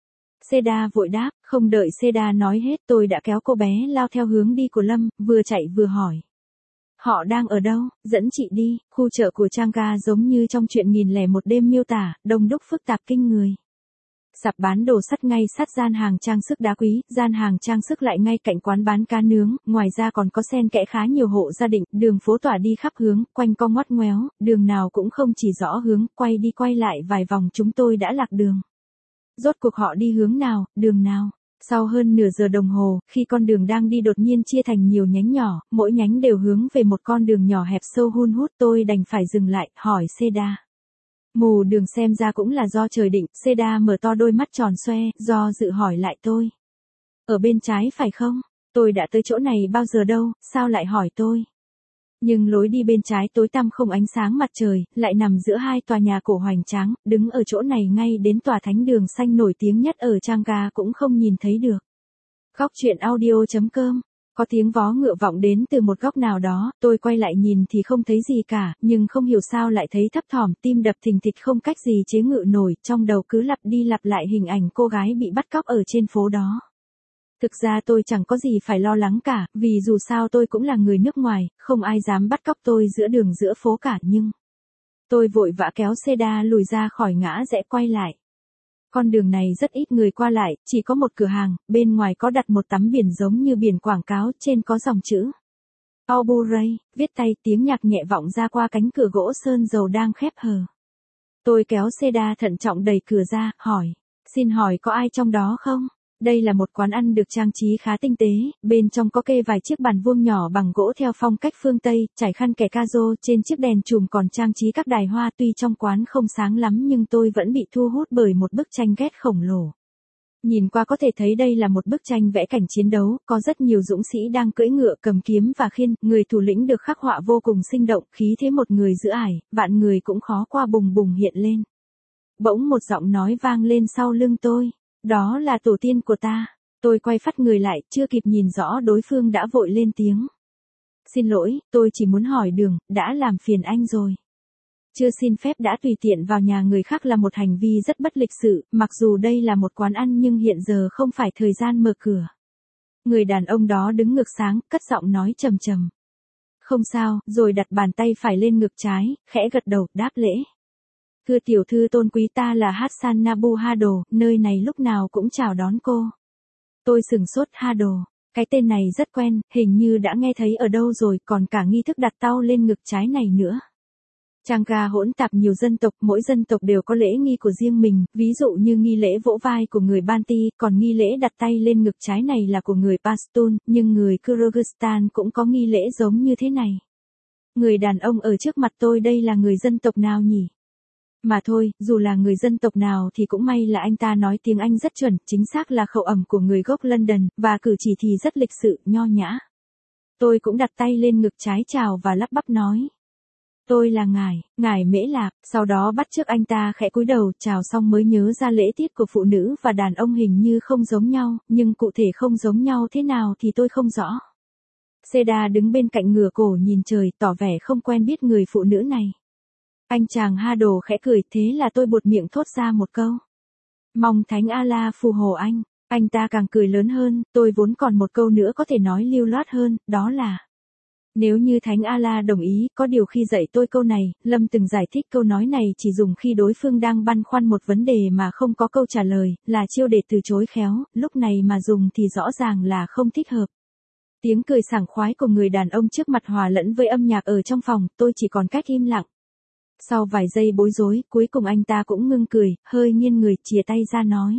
Seda vội đáp, không đợi Seda nói hết tôi đã kéo cô bé lao theo hướng đi của Lâm, vừa chạy vừa hỏi. Họ đang ở đâu, dẫn chị đi. Khu chợ của Changga giống như trong chuyện 1001 đêm miêu tả, đông đúc phức tạp kinh người. Sạp bán đồ sắt ngay sát gian hàng trang sức đá quý, gian hàng trang sức lại ngay cạnh quán bán cá nướng, ngoài ra còn có xen kẽ khá nhiều hộ gia đình, đường phố tỏa đi khắp hướng, quanh co ngoắt ngoéo, đường nào cũng không chỉ rõ hướng, quay đi quay lại vài vòng chúng tôi đã lạc đường. Rốt cuộc họ đi hướng nào, đường nào? Sau hơn nửa giờ đồng hồ, khi con đường đang đi đột nhiên chia thành nhiều nhánh nhỏ, mỗi nhánh đều hướng về một con đường nhỏ hẹp sâu hun hút, tôi đành phải dừng lại, hỏi Seda. Mù đường xem ra cũng là do trời định, Seda mở to đôi mắt tròn xoe, do dự hỏi lại tôi. Ở bên trái phải không? Tôi đã tới chỗ này bao giờ đâu, sao lại hỏi tôi? Nhưng lối đi bên trái tối tăm không ánh sáng mặt trời, lại nằm giữa hai tòa nhà cổ hoành tráng, đứng ở chỗ này ngay đến tòa thánh đường xanh nổi tiếng nhất ở Changga cũng không nhìn thấy được. Góc truyện audio.com. Có tiếng vó ngựa vọng đến từ một góc nào đó, tôi quay lại nhìn thì không thấy gì cả, nhưng không hiểu sao lại thấy thấp thỏm, tim đập thình thịch không cách gì chế ngự nổi, trong đầu cứ lặp đi lặp lại hình ảnh cô gái bị bắt cóc ở trên phố đó. Thực ra tôi chẳng có gì phải lo lắng cả, vì dù sao tôi cũng là người nước ngoài, không ai dám bắt cóc tôi giữa đường giữa phố cả, nhưng tôi vội vã kéo Seda lùi ra khỏi ngã rẽ quay lại. Con đường này rất ít người qua lại, chỉ có một cửa hàng, bên ngoài có đặt một tấm biển giống như biển quảng cáo, trên có dòng chữ Albury, viết tay, tiếng nhạc nhẹ vọng ra qua cánh cửa gỗ sơn dầu đang khép hờ. Tôi kéo Seda thận trọng đẩy cửa ra, hỏi, xin hỏi có ai trong đó không? Đây là một quán ăn được trang trí khá tinh tế, bên trong có kê vài chiếc bàn vuông nhỏ bằng gỗ theo phong cách phương Tây, trải khăn kẻ cazo, trên chiếc đèn chùm còn trang trí các đài hoa, tuy trong quán không sáng lắm nhưng tôi vẫn bị thu hút bởi một bức tranh ghét khổng lồ. Nhìn qua có thể thấy đây là một bức tranh vẽ cảnh chiến đấu, có rất nhiều dũng sĩ đang cưỡi ngựa cầm kiếm và khiên, người thủ lĩnh được khắc họa vô cùng sinh động, khí thế một người giữa ải, vạn người cũng khó qua bùng bùng hiện lên. Bỗng một giọng nói vang lên sau lưng tôi. Đó là tổ tiên của ta. Tôi quay phắt người lại, chưa kịp nhìn rõ đối phương đã vội lên tiếng. Xin lỗi, tôi chỉ muốn hỏi đường, đã làm phiền anh rồi. Chưa xin phép đã tùy tiện vào nhà người khác là một hành vi rất bất lịch sự, mặc dù đây là một quán ăn nhưng hiện giờ không phải thời gian mở cửa. Người đàn ông đó đứng ngược sáng, cất giọng nói trầm trầm. Không sao, rồi đặt bàn tay phải lên ngực trái, khẽ gật đầu, đáp lễ. Thưa tiểu thư tôn quý, ta là Hassan Nabu Hado, nơi này lúc nào cũng chào đón cô. Tôi sửng sốt. Hado, cái tên này rất quen, hình như đã nghe thấy ở đâu rồi, còn cả nghi thức đặt tau lên ngực trái này nữa. Changga hỗn tạp nhiều dân tộc, mỗi dân tộc đều có lễ nghi của riêng mình, ví dụ như nghi lễ vỗ vai của người Banti, còn nghi lễ đặt tay lên ngực trái này là của người Pashtun, nhưng người Kyrgyzstan cũng có nghi lễ giống như thế này. Người đàn ông ở trước mặt tôi đây là người dân tộc nào nhỉ? Mà thôi, dù là người dân tộc nào thì cũng may là anh ta nói tiếng Anh rất chuẩn, chính xác là khẩu ẩm của người gốc London, và cử chỉ thì rất lịch sự, nho nhã. Tôi cũng đặt tay lên ngực trái chào và lắp bắp nói. Tôi là ngài Mễ Lạp, sau đó bắt chước anh ta khẽ cúi đầu, chào xong mới nhớ ra lễ tiết của phụ nữ và đàn ông hình như không giống nhau, nhưng cụ thể không giống nhau thế nào thì tôi không rõ. Seda đứng bên cạnh ngửa cổ nhìn trời, tỏ vẻ không quen biết người phụ nữ này. Anh chàng Hado khẽ cười, thế là tôi buột miệng thốt ra một câu. Mong Thánh Allah phù hộ anh. Anh ta càng cười lớn hơn, tôi vốn còn một câu nữa có thể nói lưu loát hơn, đó là nếu như Thánh Allah đồng ý, có điều khi dạy tôi câu này, Lâm từng giải thích câu nói này chỉ dùng khi đối phương đang băn khoăn một vấn đề mà không có câu trả lời, là chiêu để từ chối khéo, lúc này mà dùng thì rõ ràng là không thích hợp. Tiếng cười sảng khoái của người đàn ông trước mặt hòa lẫn với âm nhạc ở trong phòng, tôi chỉ còn cách im lặng. Sau vài giây bối rối, cuối cùng anh ta cũng ngưng cười, hơi nghiêng người, chìa tay ra nói.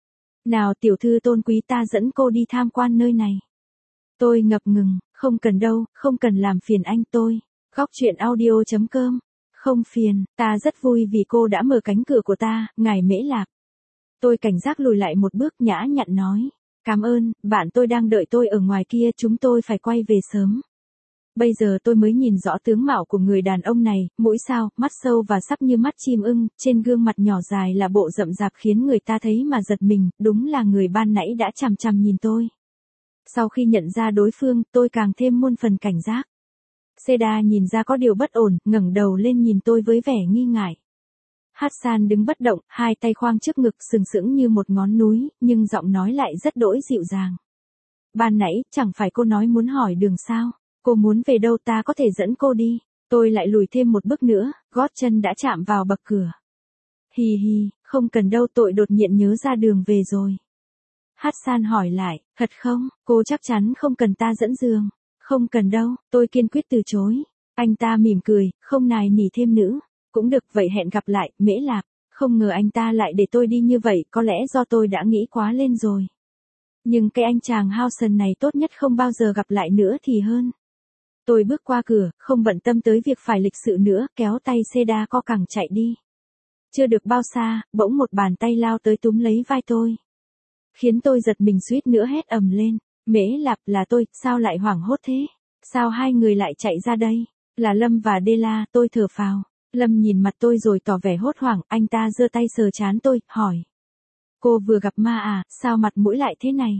Nào tiểu thư tôn quý, ta dẫn cô đi tham quan nơi này. Tôi ngập ngừng, không cần đâu, không cần làm phiền anh tôi. Góc truyện audio.com. Không phiền, ta rất vui vì cô đã mở cánh cửa của ta, ngài Mễ Lạp. Tôi cảnh giác lùi lại một bước, nhã nhặn nói. Cảm ơn, bạn tôi đang đợi tôi ở ngoài kia, chúng tôi phải quay về sớm. Bây giờ tôi mới nhìn rõ tướng mạo của người đàn ông này, mũi sao, mắt sâu và sắp như mắt chim ưng, trên gương mặt nhỏ dài là bộ rậm rạp khiến người ta thấy mà giật mình, đúng là người ban nãy đã chằm chằm nhìn tôi. Sau khi nhận ra đối phương, tôi càng thêm muôn phần cảnh giác. Seda nhìn ra có điều bất ổn, ngẩng đầu lên nhìn tôi với vẻ nghi ngại. Hassan đứng bất động, hai tay khoang trước ngực sừng sững như một ngón núi, nhưng giọng nói lại rất đỗi dịu dàng. Ban nãy, chẳng phải cô nói muốn hỏi đường sao? Cô muốn về đâu, ta có thể dẫn cô đi. Tôi lại lùi thêm một bước nữa, gót chân đã chạm vào bậc cửa. Hì hì, không cần đâu, tôi đột nhiên nhớ ra đường về rồi. Hassan hỏi lại, thật không, cô chắc chắn không cần ta dẫn giường. Không cần đâu, tôi kiên quyết từ chối. Anh ta mỉm cười, không nài nỉ thêm nữa. Cũng được, vậy hẹn gặp lại, Mễ Lạp. Không ngờ anh ta lại để tôi đi như vậy, có lẽ do tôi đã nghĩ quá lên rồi. Nhưng cái anh chàng Housen này tốt nhất không bao giờ gặp lại nữa thì hơn. Tôi bước qua cửa, không bận tâm tới việc phải lịch sự nữa, kéo tay Seda co cẳng chạy đi. Chưa được bao xa, bỗng một bàn tay lao tới túm lấy vai tôi. Khiến tôi giật mình suýt nữa hét ầm lên. Mễ Lạp, là tôi, sao lại hoảng hốt thế? Sao hai người lại chạy ra đây? Là Lâm và Della, tôi thở phào. Lâm nhìn mặt tôi rồi tỏ vẻ hốt hoảng, anh ta giơ tay sờ trán tôi, hỏi. Cô vừa gặp ma à, sao mặt mũi lại thế này?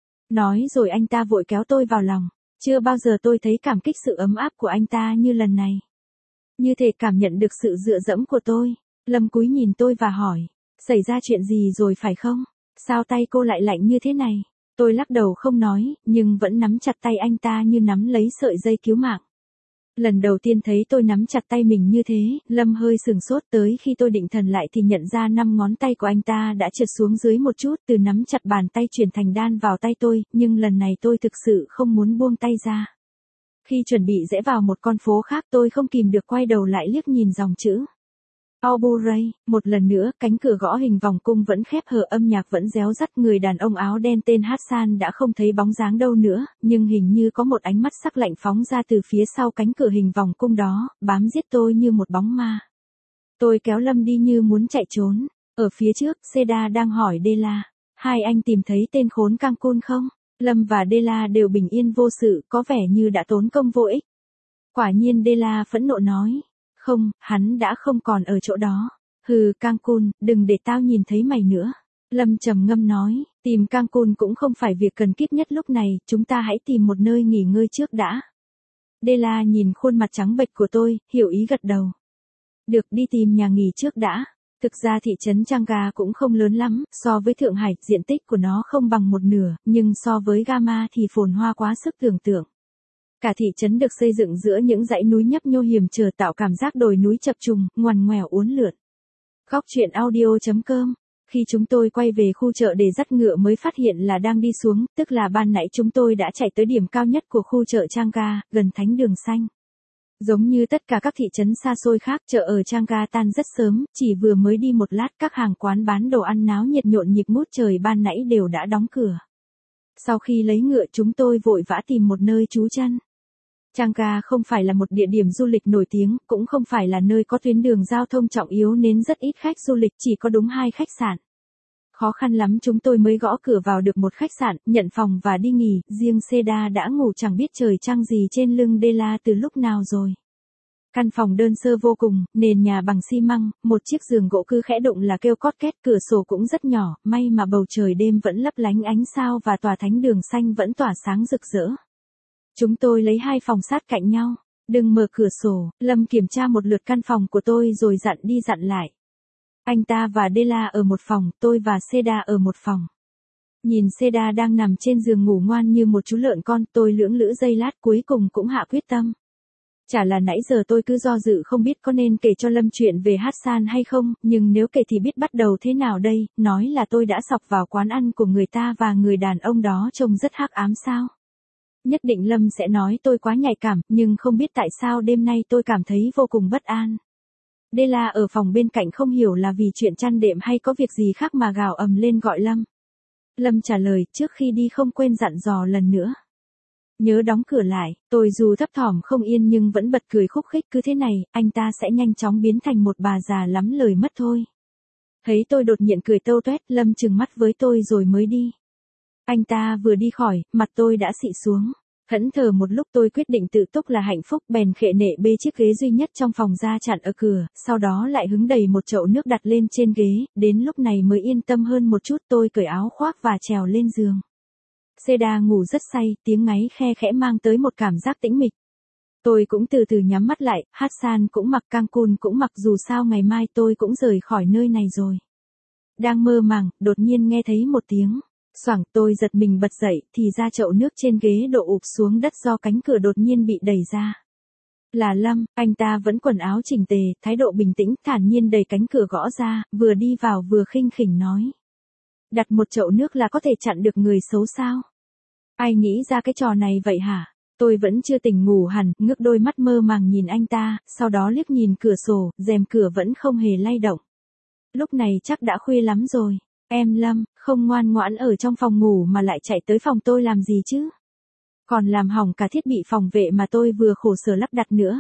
Nói rồi anh ta vội kéo tôi vào lòng. Chưa bao giờ tôi thấy cảm kích sự ấm áp của anh ta như lần này. Như thể cảm nhận được sự dựa dẫm của tôi. Lâm cúi nhìn tôi và hỏi. Xảy ra chuyện gì rồi phải không? Sao tay cô lại lạnh như thế này? Tôi lắc đầu không nói, nhưng vẫn nắm chặt tay anh ta như nắm lấy sợi dây cứu mạng. Lần đầu tiên thấy tôi nắm chặt tay mình như thế, Lâm hơi sừng sốt, tới khi tôi định thần lại thì nhận ra 5 ngón tay của anh ta đã trượt xuống dưới một chút, từ nắm chặt bàn tay chuyển thành đan vào tay tôi, nhưng lần này tôi thực sự không muốn buông tay ra. Khi chuẩn bị rẽ vào một con phố khác, tôi không kìm được quay đầu lại liếc nhìn dòng chữ Albury. Một lần nữa, cánh cửa gõ hình vòng cung vẫn khép hờ, âm nhạc vẫn réo rắt, người đàn ông áo đen tên Hassan đã không thấy bóng dáng đâu nữa, nhưng hình như có một ánh mắt sắc lạnh phóng ra từ phía sau cánh cửa hình vòng cung đó, bám giết tôi như một bóng ma. Tôi kéo Lâm đi như muốn chạy trốn. Ở phía trước, Seda đang hỏi Della. Hai anh tìm thấy tên khốn Cancun không? Lâm và Della đều bình yên vô sự, có vẻ như đã tốn công vô ích. Quả nhiên Della phẫn nộ nói. Không, hắn đã không còn ở chỗ đó. Hừ, Cancun, đừng để tao nhìn thấy mày nữa. Lâm trầm ngâm nói, tìm Cancun cũng không phải việc cần kíp nhất lúc này, chúng ta hãy tìm một nơi nghỉ ngơi trước đã. Della nhìn khuôn mặt trắng bệch của tôi, hiểu ý gật đầu. Được, đi tìm nhà nghỉ trước đã. Thực ra thị trấn Changga cũng không lớn lắm, so với Thượng Hải, diện tích của nó không bằng một nửa, nhưng so với Gama thì phồn hoa quá sức tưởng tượng. Cả thị trấn được xây dựng giữa những dãy núi nhấp nhô hiểm trở, tạo cảm giác đồi núi chập trùng, ngoằn ngoèo uốn lượn. Góc truyện audio.com. Khi chúng tôi quay về khu chợ để dắt ngựa mới phát hiện là đang đi xuống, tức là ban nãy chúng tôi đã chạy tới điểm cao nhất của khu chợ Changga, gần thánh đường xanh. Giống như tất cả các thị trấn xa xôi khác, chợ ở Changga tan rất sớm, chỉ vừa mới đi một lát các hàng quán bán đồ ăn náo nhiệt nhộn nhịp ngút trời ban nãy đều đã đóng cửa. Sau khi lấy ngựa chúng tôi vội vã tìm một nơi trú chân. Changga không phải là một địa điểm du lịch nổi tiếng, cũng không phải là nơi có tuyến đường giao thông trọng yếu nên rất ít khách du lịch, chỉ có đúng 2 khách sạn. Khó khăn lắm chúng tôi mới gõ cửa vào được một khách sạn, nhận phòng và đi nghỉ, riêng Seda đã ngủ chẳng biết trời trăng gì trên lưng Della từ lúc nào rồi. Căn phòng đơn sơ vô cùng, nền nhà bằng xi măng, một chiếc giường gỗ cứ khẽ đụng là kêu cót két, cửa sổ cũng rất nhỏ, may mà bầu trời đêm vẫn lấp lánh ánh sao và tòa thánh đường xanh vẫn tỏa sáng rực rỡ. Chúng tôi lấy 2 phòng sát cạnh nhau. Đừng mở cửa sổ. Lâm kiểm tra một lượt căn phòng của tôi rồi dặn đi dặn lại. Anh ta và Della ở một phòng, tôi và Seda ở một phòng. Nhìn Seda đang nằm trên giường ngủ ngoan như một chú lợn con, tôi lưỡng lự giây lát cuối cùng cũng hạ quyết tâm. Chả là nãy giờ tôi cứ do dự không biết có nên kể cho Lâm chuyện về Hassan hay không, nhưng nếu kể thì biết bắt đầu thế nào đây, nói là tôi đã xộc vào quán ăn của người ta và người đàn ông đó trông rất hắc ám sao. Nhất định Lâm sẽ nói tôi quá nhạy cảm, nhưng không biết tại sao đêm nay tôi cảm thấy vô cùng bất an. Della ở phòng bên cạnh không hiểu là vì chuyện chăn đệm hay có việc gì khác mà gào ầm lên gọi Lâm. Lâm trả lời trước khi đi không quên dặn dò lần nữa. Nhớ đóng cửa lại, tôi dù thấp thỏm không yên nhưng vẫn bật cười khúc khích, cứ thế này, anh ta sẽ nhanh chóng biến thành một bà già lắm lời mất thôi. Thấy tôi đột nhiên cười tâu toét, Lâm trừng mắt với tôi rồi mới đi. Anh ta vừa đi khỏi, mặt tôi đã xị xuống. Thẫn thờ một lúc tôi quyết định tự túc là hạnh phúc, bèn khệ nệ bê chiếc ghế duy nhất trong phòng ra chặn ở cửa, sau đó lại hứng đầy một chậu nước đặt lên trên ghế, đến lúc này mới yên tâm hơn một chút. Tôi cởi áo khoác và trèo lên giường. Seda ngủ rất say, tiếng ngáy khe khẽ mang tới một cảm giác tĩnh mịch. Tôi cũng từ từ nhắm mắt lại, Hassan cũng mặc, Cancun cũng mặc, dù sao ngày mai tôi cũng rời khỏi nơi này rồi. Đang mơ màng, đột nhiên nghe thấy một tiếng. Xoảng, tôi giật mình bật dậy, thì ra chậu nước trên ghế đổ ụp xuống đất do cánh cửa đột nhiên bị đẩy ra. Là Lâm, anh ta vẫn quần áo chỉnh tề, thái độ bình tĩnh, thản nhiên đẩy cánh cửa gõ ra, vừa đi vào vừa khinh khỉnh nói. Đặt một chậu nước là có thể chặn được người xấu sao? Ai nghĩ ra cái trò này vậy hả? Tôi vẫn chưa tỉnh ngủ hẳn, ngước đôi mắt mơ màng nhìn anh ta, sau đó liếc nhìn cửa sổ, rèm cửa vẫn không hề lay động. Lúc này chắc đã khuya lắm rồi. Em Lâm, không ngoan ngoãn ở trong phòng ngủ mà lại chạy tới phòng tôi làm gì chứ? Còn làm hỏng cả thiết bị phòng vệ mà tôi vừa khổ sở lắp đặt nữa.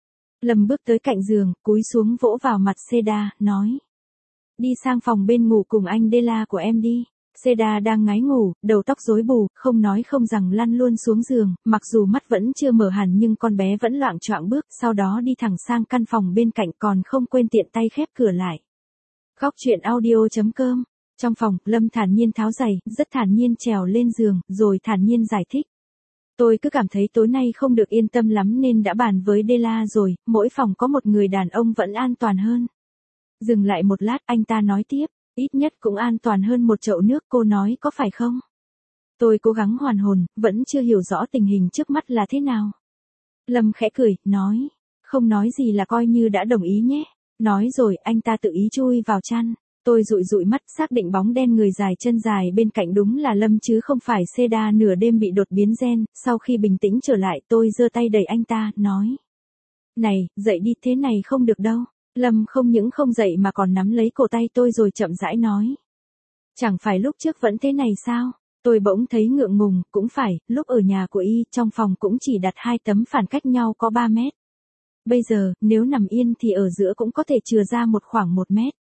Lâm bước tới cạnh giường, cúi xuống vỗ vào mặt Seda, nói. Đi sang phòng bên ngủ cùng anh Della của em đi. Seda đang ngái ngủ, đầu tóc rối bù, không nói không rằng lăn luôn xuống giường, mặc dù mắt vẫn chưa mở hẳn nhưng con bé vẫn loạng choạng bước, sau đó đi thẳng sang căn phòng bên cạnh còn không quên tiện tay khép cửa lại. Góc truyện audio.com. Trong phòng, Lâm thản nhiên tháo giày, rất thản nhiên trèo lên giường, rồi thản nhiên giải thích. Tôi cứ cảm thấy tối nay không được yên tâm lắm nên đã bàn với Dela rồi, mỗi phòng có một người đàn ông vẫn an toàn hơn. Dừng lại một lát, anh ta nói tiếp, ít nhất cũng an toàn hơn một chậu nước, cô nói có phải không? Tôi cố gắng hoàn hồn, vẫn chưa hiểu rõ tình hình trước mắt là thế nào. Lâm khẽ cười, nói, không nói gì là coi như đã đồng ý nhé. Nói rồi, anh ta tự ý chui vào chăn. Tôi dụi dụi mắt, xác định bóng đen người dài chân dài bên cạnh đúng là Lâm chứ không phải Seda nửa đêm bị đột biến gen. Sau khi bình tĩnh trở lại, tôi giơ tay đẩy anh ta, nói. Này, dậy đi, thế này không được đâu. Lâm không những không dậy mà còn nắm lấy cổ tay tôi rồi chậm rãi nói. Chẳng phải lúc trước vẫn thế này sao? Tôi bỗng thấy ngượng ngùng, cũng phải, lúc ở nhà của y, trong phòng cũng chỉ đặt 2 tấm phản cách nhau có 3 mét. Bây giờ, nếu nằm yên thì ở giữa cũng có thể chừa ra một khoảng 1 mét.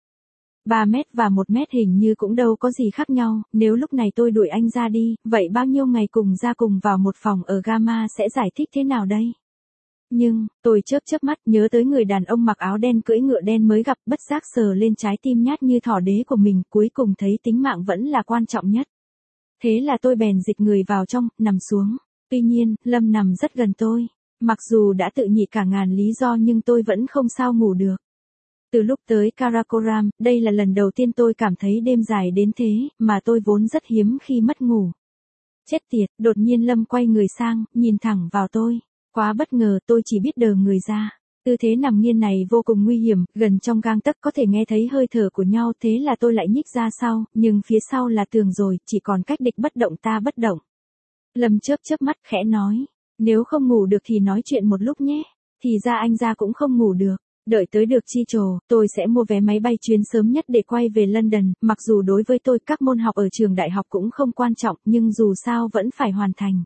3 mét và 1 mét hình như cũng đâu có gì khác nhau, nếu lúc này tôi đuổi anh ra đi, vậy bao nhiêu ngày cùng ra cùng vào một phòng ở Gamma sẽ giải thích thế nào đây? Nhưng, tôi chớp mắt nhớ tới người đàn ông mặc áo đen cưỡi ngựa đen mới gặp, bất giác sờ lên trái tim nhát như thỏ đế của mình, cuối cùng thấy tính mạng vẫn là quan trọng nhất. Thế là tôi bèn dịch người vào trong, nằm xuống. Tuy nhiên, Lâm nằm rất gần tôi. Mặc dù đã tự nhị cả ngàn lý do nhưng tôi vẫn không sao ngủ được. Từ lúc tới Karakoram, đây là lần đầu tiên tôi cảm thấy đêm dài đến thế, mà tôi vốn rất hiếm khi mất ngủ. Chết tiệt, đột nhiên Lâm quay người sang, nhìn thẳng vào tôi. Quá bất ngờ, tôi chỉ biết đờ người ra. Tư thế nằm nghiêng này vô cùng nguy hiểm, gần trong gang tấc có thể nghe thấy hơi thở của nhau, thế là tôi lại nhích ra sau, nhưng phía sau là tường rồi, chỉ còn cách địch bất động ta bất động. Lâm chớp mắt khẽ nói, nếu không ngủ được thì nói chuyện một lúc nhé. Thì ra anh ra cũng không ngủ được. Đợi tới được chi trồ, tôi sẽ mua vé máy bay chuyến sớm nhất để quay về London, mặc dù đối với tôi các môn học ở trường đại học cũng không quan trọng, nhưng dù sao vẫn phải hoàn thành.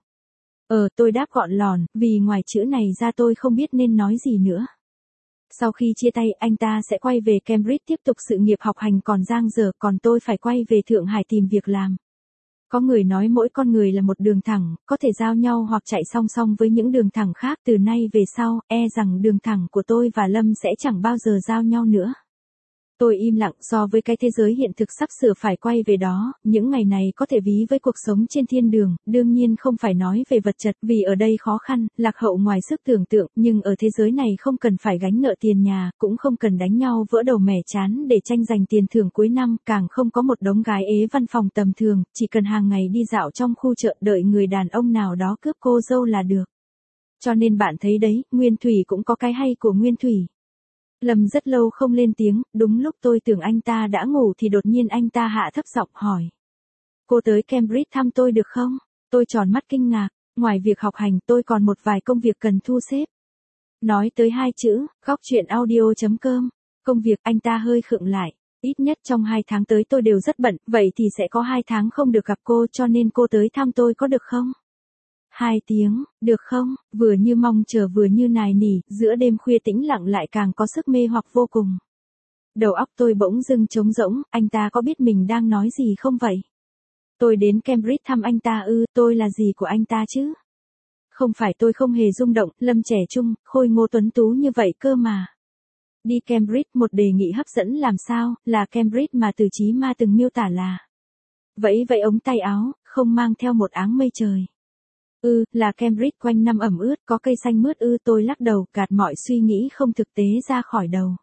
Tôi đáp gọn lòn, vì ngoài chữ này ra tôi không biết nên nói gì nữa. Sau khi chia tay, anh ta sẽ quay về Cambridge tiếp tục sự nghiệp học hành còn dang dở, còn tôi phải quay về Thượng Hải tìm việc làm. Có người nói mỗi con người là một đường thẳng, có thể giao nhau hoặc chạy song song với những đường thẳng khác, từ nay về sau, rằng đường thẳng của tôi và Lâm sẽ chẳng bao giờ giao nhau nữa. Tôi im lặng, so với cái thế giới hiện thực sắp sửa phải quay về đó, những ngày này có thể ví với cuộc sống trên thiên đường, đương nhiên không phải nói về vật chất vì ở đây khó khăn, lạc hậu ngoài sức tưởng tượng, nhưng ở thế giới này không cần phải gánh nợ tiền nhà, cũng không cần đánh nhau vỡ đầu mẻ chán để tranh giành tiền thưởng cuối năm, càng không có một đống gái ế văn phòng tầm thường, chỉ cần hàng ngày đi dạo trong khu chợ đợi người đàn ông nào đó cướp cô dâu là được. Cho nên bạn thấy đấy, Nguyên Thủy cũng có cái hay của Nguyên Thủy. Lâm rất lâu không lên tiếng, đúng lúc tôi tưởng anh ta đã ngủ thì đột nhiên anh ta hạ thấp giọng hỏi. Cô tới Cambridge thăm tôi được không? Tôi tròn mắt kinh ngạc, ngoài việc học hành tôi còn một vài công việc cần thu xếp. Nói tới 2 chữ, góc truyện audio.com, công việc anh ta hơi khựng lại. Ít nhất trong 2 tháng tới tôi đều rất bận, vậy thì sẽ có 2 tháng không được gặp cô cho nên cô tới thăm tôi có được không? 2 tiếng, được không? Vừa như mong chờ vừa như nài nỉ, giữa đêm khuya tĩnh lặng lại càng có sức mê hoặc vô cùng. Đầu óc tôi bỗng dưng trống rỗng, anh ta có biết mình đang nói gì không vậy? Tôi đến Cambridge thăm anh ta tôi là gì của anh ta chứ? Không phải tôi không hề rung động, Lâm trẻ trung, khôi ngô tuấn tú như vậy cơ mà. Đi Cambridge một đề nghị hấp dẫn làm sao, là Cambridge mà Từ Chí Ma từng miêu tả là. Vẫy ống tay áo, không mang theo một áng mây trời. Là Cambridge quanh năm ẩm ướt, có cây xanh mướt tôi lắc đầu, gạt mọi suy nghĩ không thực tế ra khỏi đầu.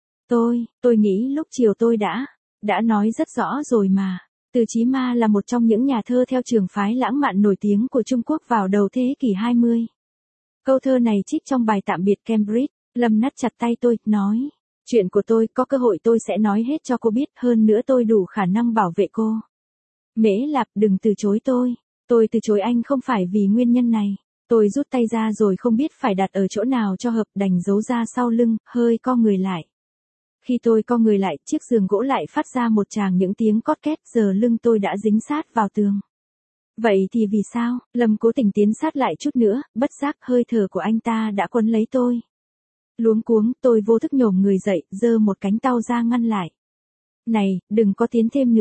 Tôi nghĩ lúc chiều tôi đã nói rất rõ rồi mà. Từ Chí Ma là một trong những nhà thơ theo trường phái lãng mạn nổi tiếng của Trung Quốc vào đầu thế kỷ 20. Câu thơ này trích trong bài tạm biệt Cambridge. Lâm nắt chặt tay tôi, nói. Chuyện của tôi, có cơ hội tôi sẽ nói hết cho cô biết, hơn nữa tôi đủ khả năng bảo vệ cô. Mễ Lạp, đừng từ chối tôi. Tôi từ chối anh không phải vì nguyên nhân này. Tôi rút tay ra rồi không biết phải đặt ở chỗ nào cho hợp, đành giấu ra sau lưng, hơi co người lại. Khi tôi co người lại, chiếc giường gỗ lại phát ra một tràng những tiếng cót két, giờ lưng tôi đã dính sát vào tường. Vậy thì vì sao? Lâm cố tình tiến sát lại chút nữa, bất giác hơi thở của anh ta đã quấn lấy tôi. Luống cuống, tôi vô thức nhổm người dậy, giơ một cánh tao ra ngăn lại. Này, đừng có tiến thêm nữa.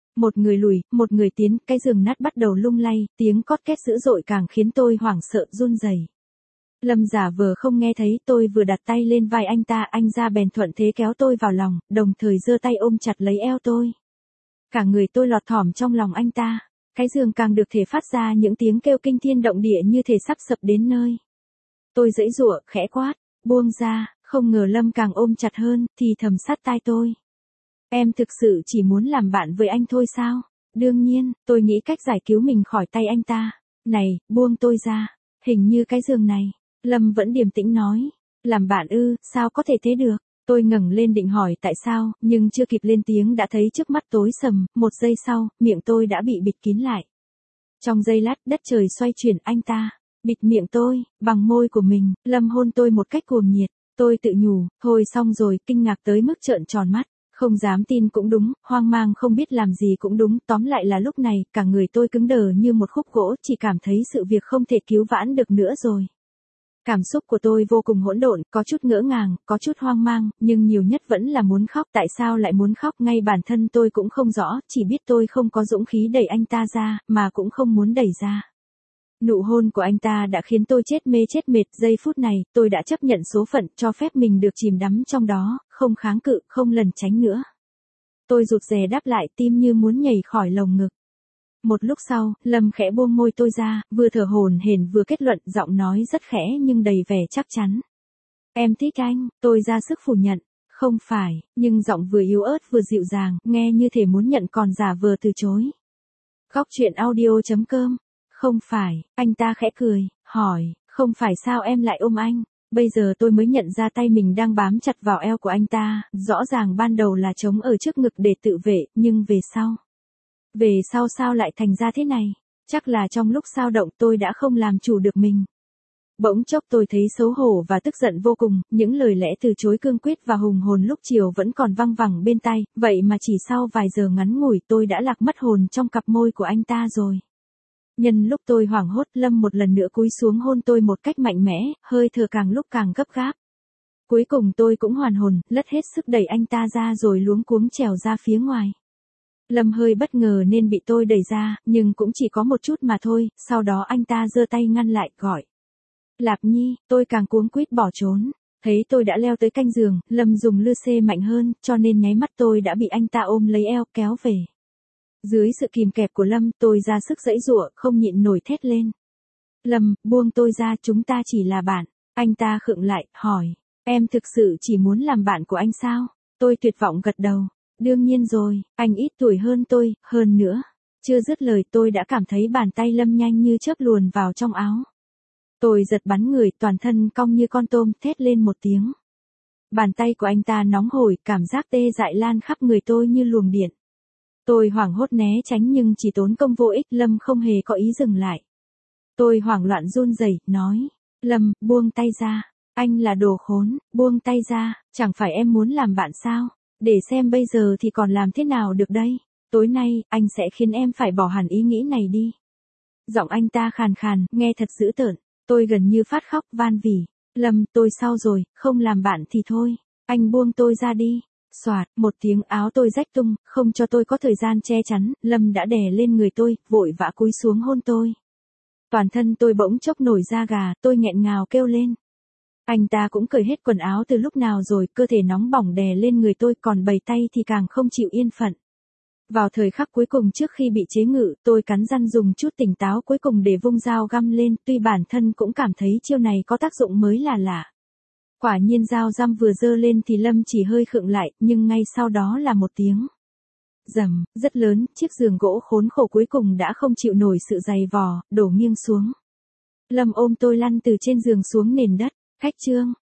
Một người lùi, một người tiến, cái giường nát bắt đầu lung lay, tiếng cót két dữ dội càng khiến tôi hoảng sợ run rẩy. Lâm giả vờ không nghe thấy, tôi vừa đặt tay lên vai anh ta, anh ra bèn thuận thế kéo tôi vào lòng, đồng thời giơ tay ôm chặt lấy eo tôi. Cả người tôi lọt thỏm trong lòng anh ta, cái giường càng được thể phát ra những tiếng kêu kinh thiên động địa như thể sắp sập đến nơi. Tôi giãy giụa, khẽ quát, buông ra, không ngờ Lâm càng ôm chặt hơn, thì thầm sát tai tôi. Em thực sự chỉ muốn làm bạn với anh thôi sao? Đương nhiên, tôi nghĩ cách giải cứu mình khỏi tay anh ta. Này, buông tôi ra, hình như cái giường này. Lâm vẫn điềm tĩnh nói, làm bạn ư, sao có thể thế được? Tôi ngẩng lên định hỏi tại sao, nhưng chưa kịp lên tiếng đã thấy trước mắt tối sầm, một giây sau, miệng tôi đã bị bịt kín lại. Trong giây lát, đất trời xoay chuyển, anh ta bịt miệng tôi bằng môi của mình. Lâm hôn tôi một cách cuồng nhiệt. Tôi tự nhủ, thôi xong rồi, kinh ngạc tới mức trợn tròn mắt. Không dám tin cũng đúng, hoang mang không biết làm gì cũng đúng, tóm lại là lúc này, cả người tôi cứng đờ như một khúc gỗ, chỉ cảm thấy sự việc không thể cứu vãn được nữa rồi. Cảm xúc của tôi vô cùng hỗn độn, có chút ngỡ ngàng, có chút hoang mang, nhưng nhiều nhất vẫn là muốn khóc. Tại sao lại muốn khóc, ngay bản thân tôi cũng không rõ, chỉ biết tôi không có dũng khí đẩy anh ta ra, mà cũng không muốn đẩy ra. Nụ hôn của anh ta đã khiến tôi chết mê chết mệt, giây phút này, tôi đã chấp nhận số phận, cho phép mình được chìm đắm trong đó, không kháng cự, không lẩn tránh nữa. Tôi rụt rè đáp lại, tim như muốn nhảy khỏi lồng ngực. Một lúc sau, Lâm khẽ buông môi tôi ra, vừa thở hổn hển vừa kết luận, giọng nói rất khẽ nhưng đầy vẻ chắc chắn. Em thích anh, tôi ra sức phủ nhận. Không phải, nhưng giọng vừa yếu ớt vừa dịu dàng, nghe như thể muốn nhận còn giả vờ từ chối. Góc truyện audio.com. Không phải, anh ta khẽ cười, hỏi, không phải sao em lại ôm anh? Bây giờ tôi mới nhận ra tay mình đang bám chặt vào eo của anh ta, rõ ràng ban đầu là chống ở trước ngực để tự vệ, nhưng về sau sao lại thành ra thế này? Chắc là trong lúc xao động tôi đã không làm chủ được mình. Bỗng chốc tôi thấy xấu hổ và tức giận vô cùng, những lời lẽ từ chối cương quyết và hùng hồn lúc chiều vẫn còn văng vẳng bên tai, vậy mà chỉ sau vài giờ ngắn ngủi tôi đã lạc mất hồn trong cặp môi của anh ta rồi. Nhân lúc tôi hoảng hốt, Lâm một lần nữa cúi xuống hôn tôi một cách mạnh mẽ, hơi thở càng lúc càng gấp gáp. Cuối cùng tôi cũng hoàn hồn, lất hết sức đẩy anh ta ra rồi luống cuống trèo ra phía ngoài. Lâm hơi bất ngờ nên bị tôi đẩy ra, nhưng cũng chỉ có một chút mà thôi, sau đó anh ta giơ tay ngăn lại, gọi. Lạp Nhi, tôi càng cuống quýt bỏ trốn. Thấy tôi đã leo tới canh giường, Lâm dùng lư xê mạnh hơn, cho nên nháy mắt tôi đã bị anh ta ôm lấy eo kéo về. Dưới sự kìm kẹp của Lâm, tôi ra sức giãy giụa, không nhịn nổi thét lên. Lâm, buông tôi ra, chúng ta chỉ là bạn. Anh ta khựng lại, hỏi, em thực sự chỉ muốn làm bạn của anh sao? Tôi tuyệt vọng gật đầu. Đương nhiên rồi, anh ít tuổi hơn tôi, hơn nữa. Chưa dứt lời tôi đã cảm thấy bàn tay Lâm nhanh như chớp luồn vào trong áo. Tôi giật bắn người, toàn thân cong như con tôm, thét lên một tiếng. Bàn tay của anh ta nóng hổi, cảm giác tê dại lan khắp người tôi như luồng điện. Tôi hoảng hốt né tránh nhưng chỉ tốn công vô ích, Lâm không hề có ý dừng lại. Tôi hoảng loạn run rẩy, nói, Lâm, buông tay ra, anh là đồ khốn, buông tay ra, chẳng phải em muốn làm bạn sao? Để xem bây giờ thì còn làm thế nào được đây? Tối nay, anh sẽ khiến em phải bỏ hẳn ý nghĩ này đi. Giọng anh ta khàn khàn, nghe thật dữ tợn. Tôi gần như phát khóc, van vỉ. Lâm, tôi sao rồi, không làm bạn thì thôi. Anh buông tôi ra đi. Xoạt, một tiếng, áo tôi rách tung, không cho tôi có thời gian che chắn, Lâm đã đè lên người tôi, vội vã cúi xuống hôn tôi. Toàn thân tôi bỗng chốc nổi da gà, tôi nghẹn ngào kêu lên. Anh ta cũng cởi hết quần áo từ lúc nào rồi, cơ thể nóng bỏng đè lên người tôi, còn bầy tay thì càng không chịu yên phận. Vào thời khắc cuối cùng trước khi bị chế ngự, tôi cắn răng dùng chút tỉnh táo cuối cùng để vung dao găm lên, tuy bản thân cũng cảm thấy chiêu này có tác dụng mới là lạ. Quả nhiên dao găm vừa giơ lên thì Lâm chỉ hơi khựng lại, nhưng ngay sau đó là một tiếng rầm, rất lớn, chiếc giường gỗ khốn khổ cuối cùng đã không chịu nổi sự dày vò, đổ nghiêng xuống. Lâm ôm tôi lăn từ trên giường xuống nền đất. Khách trương,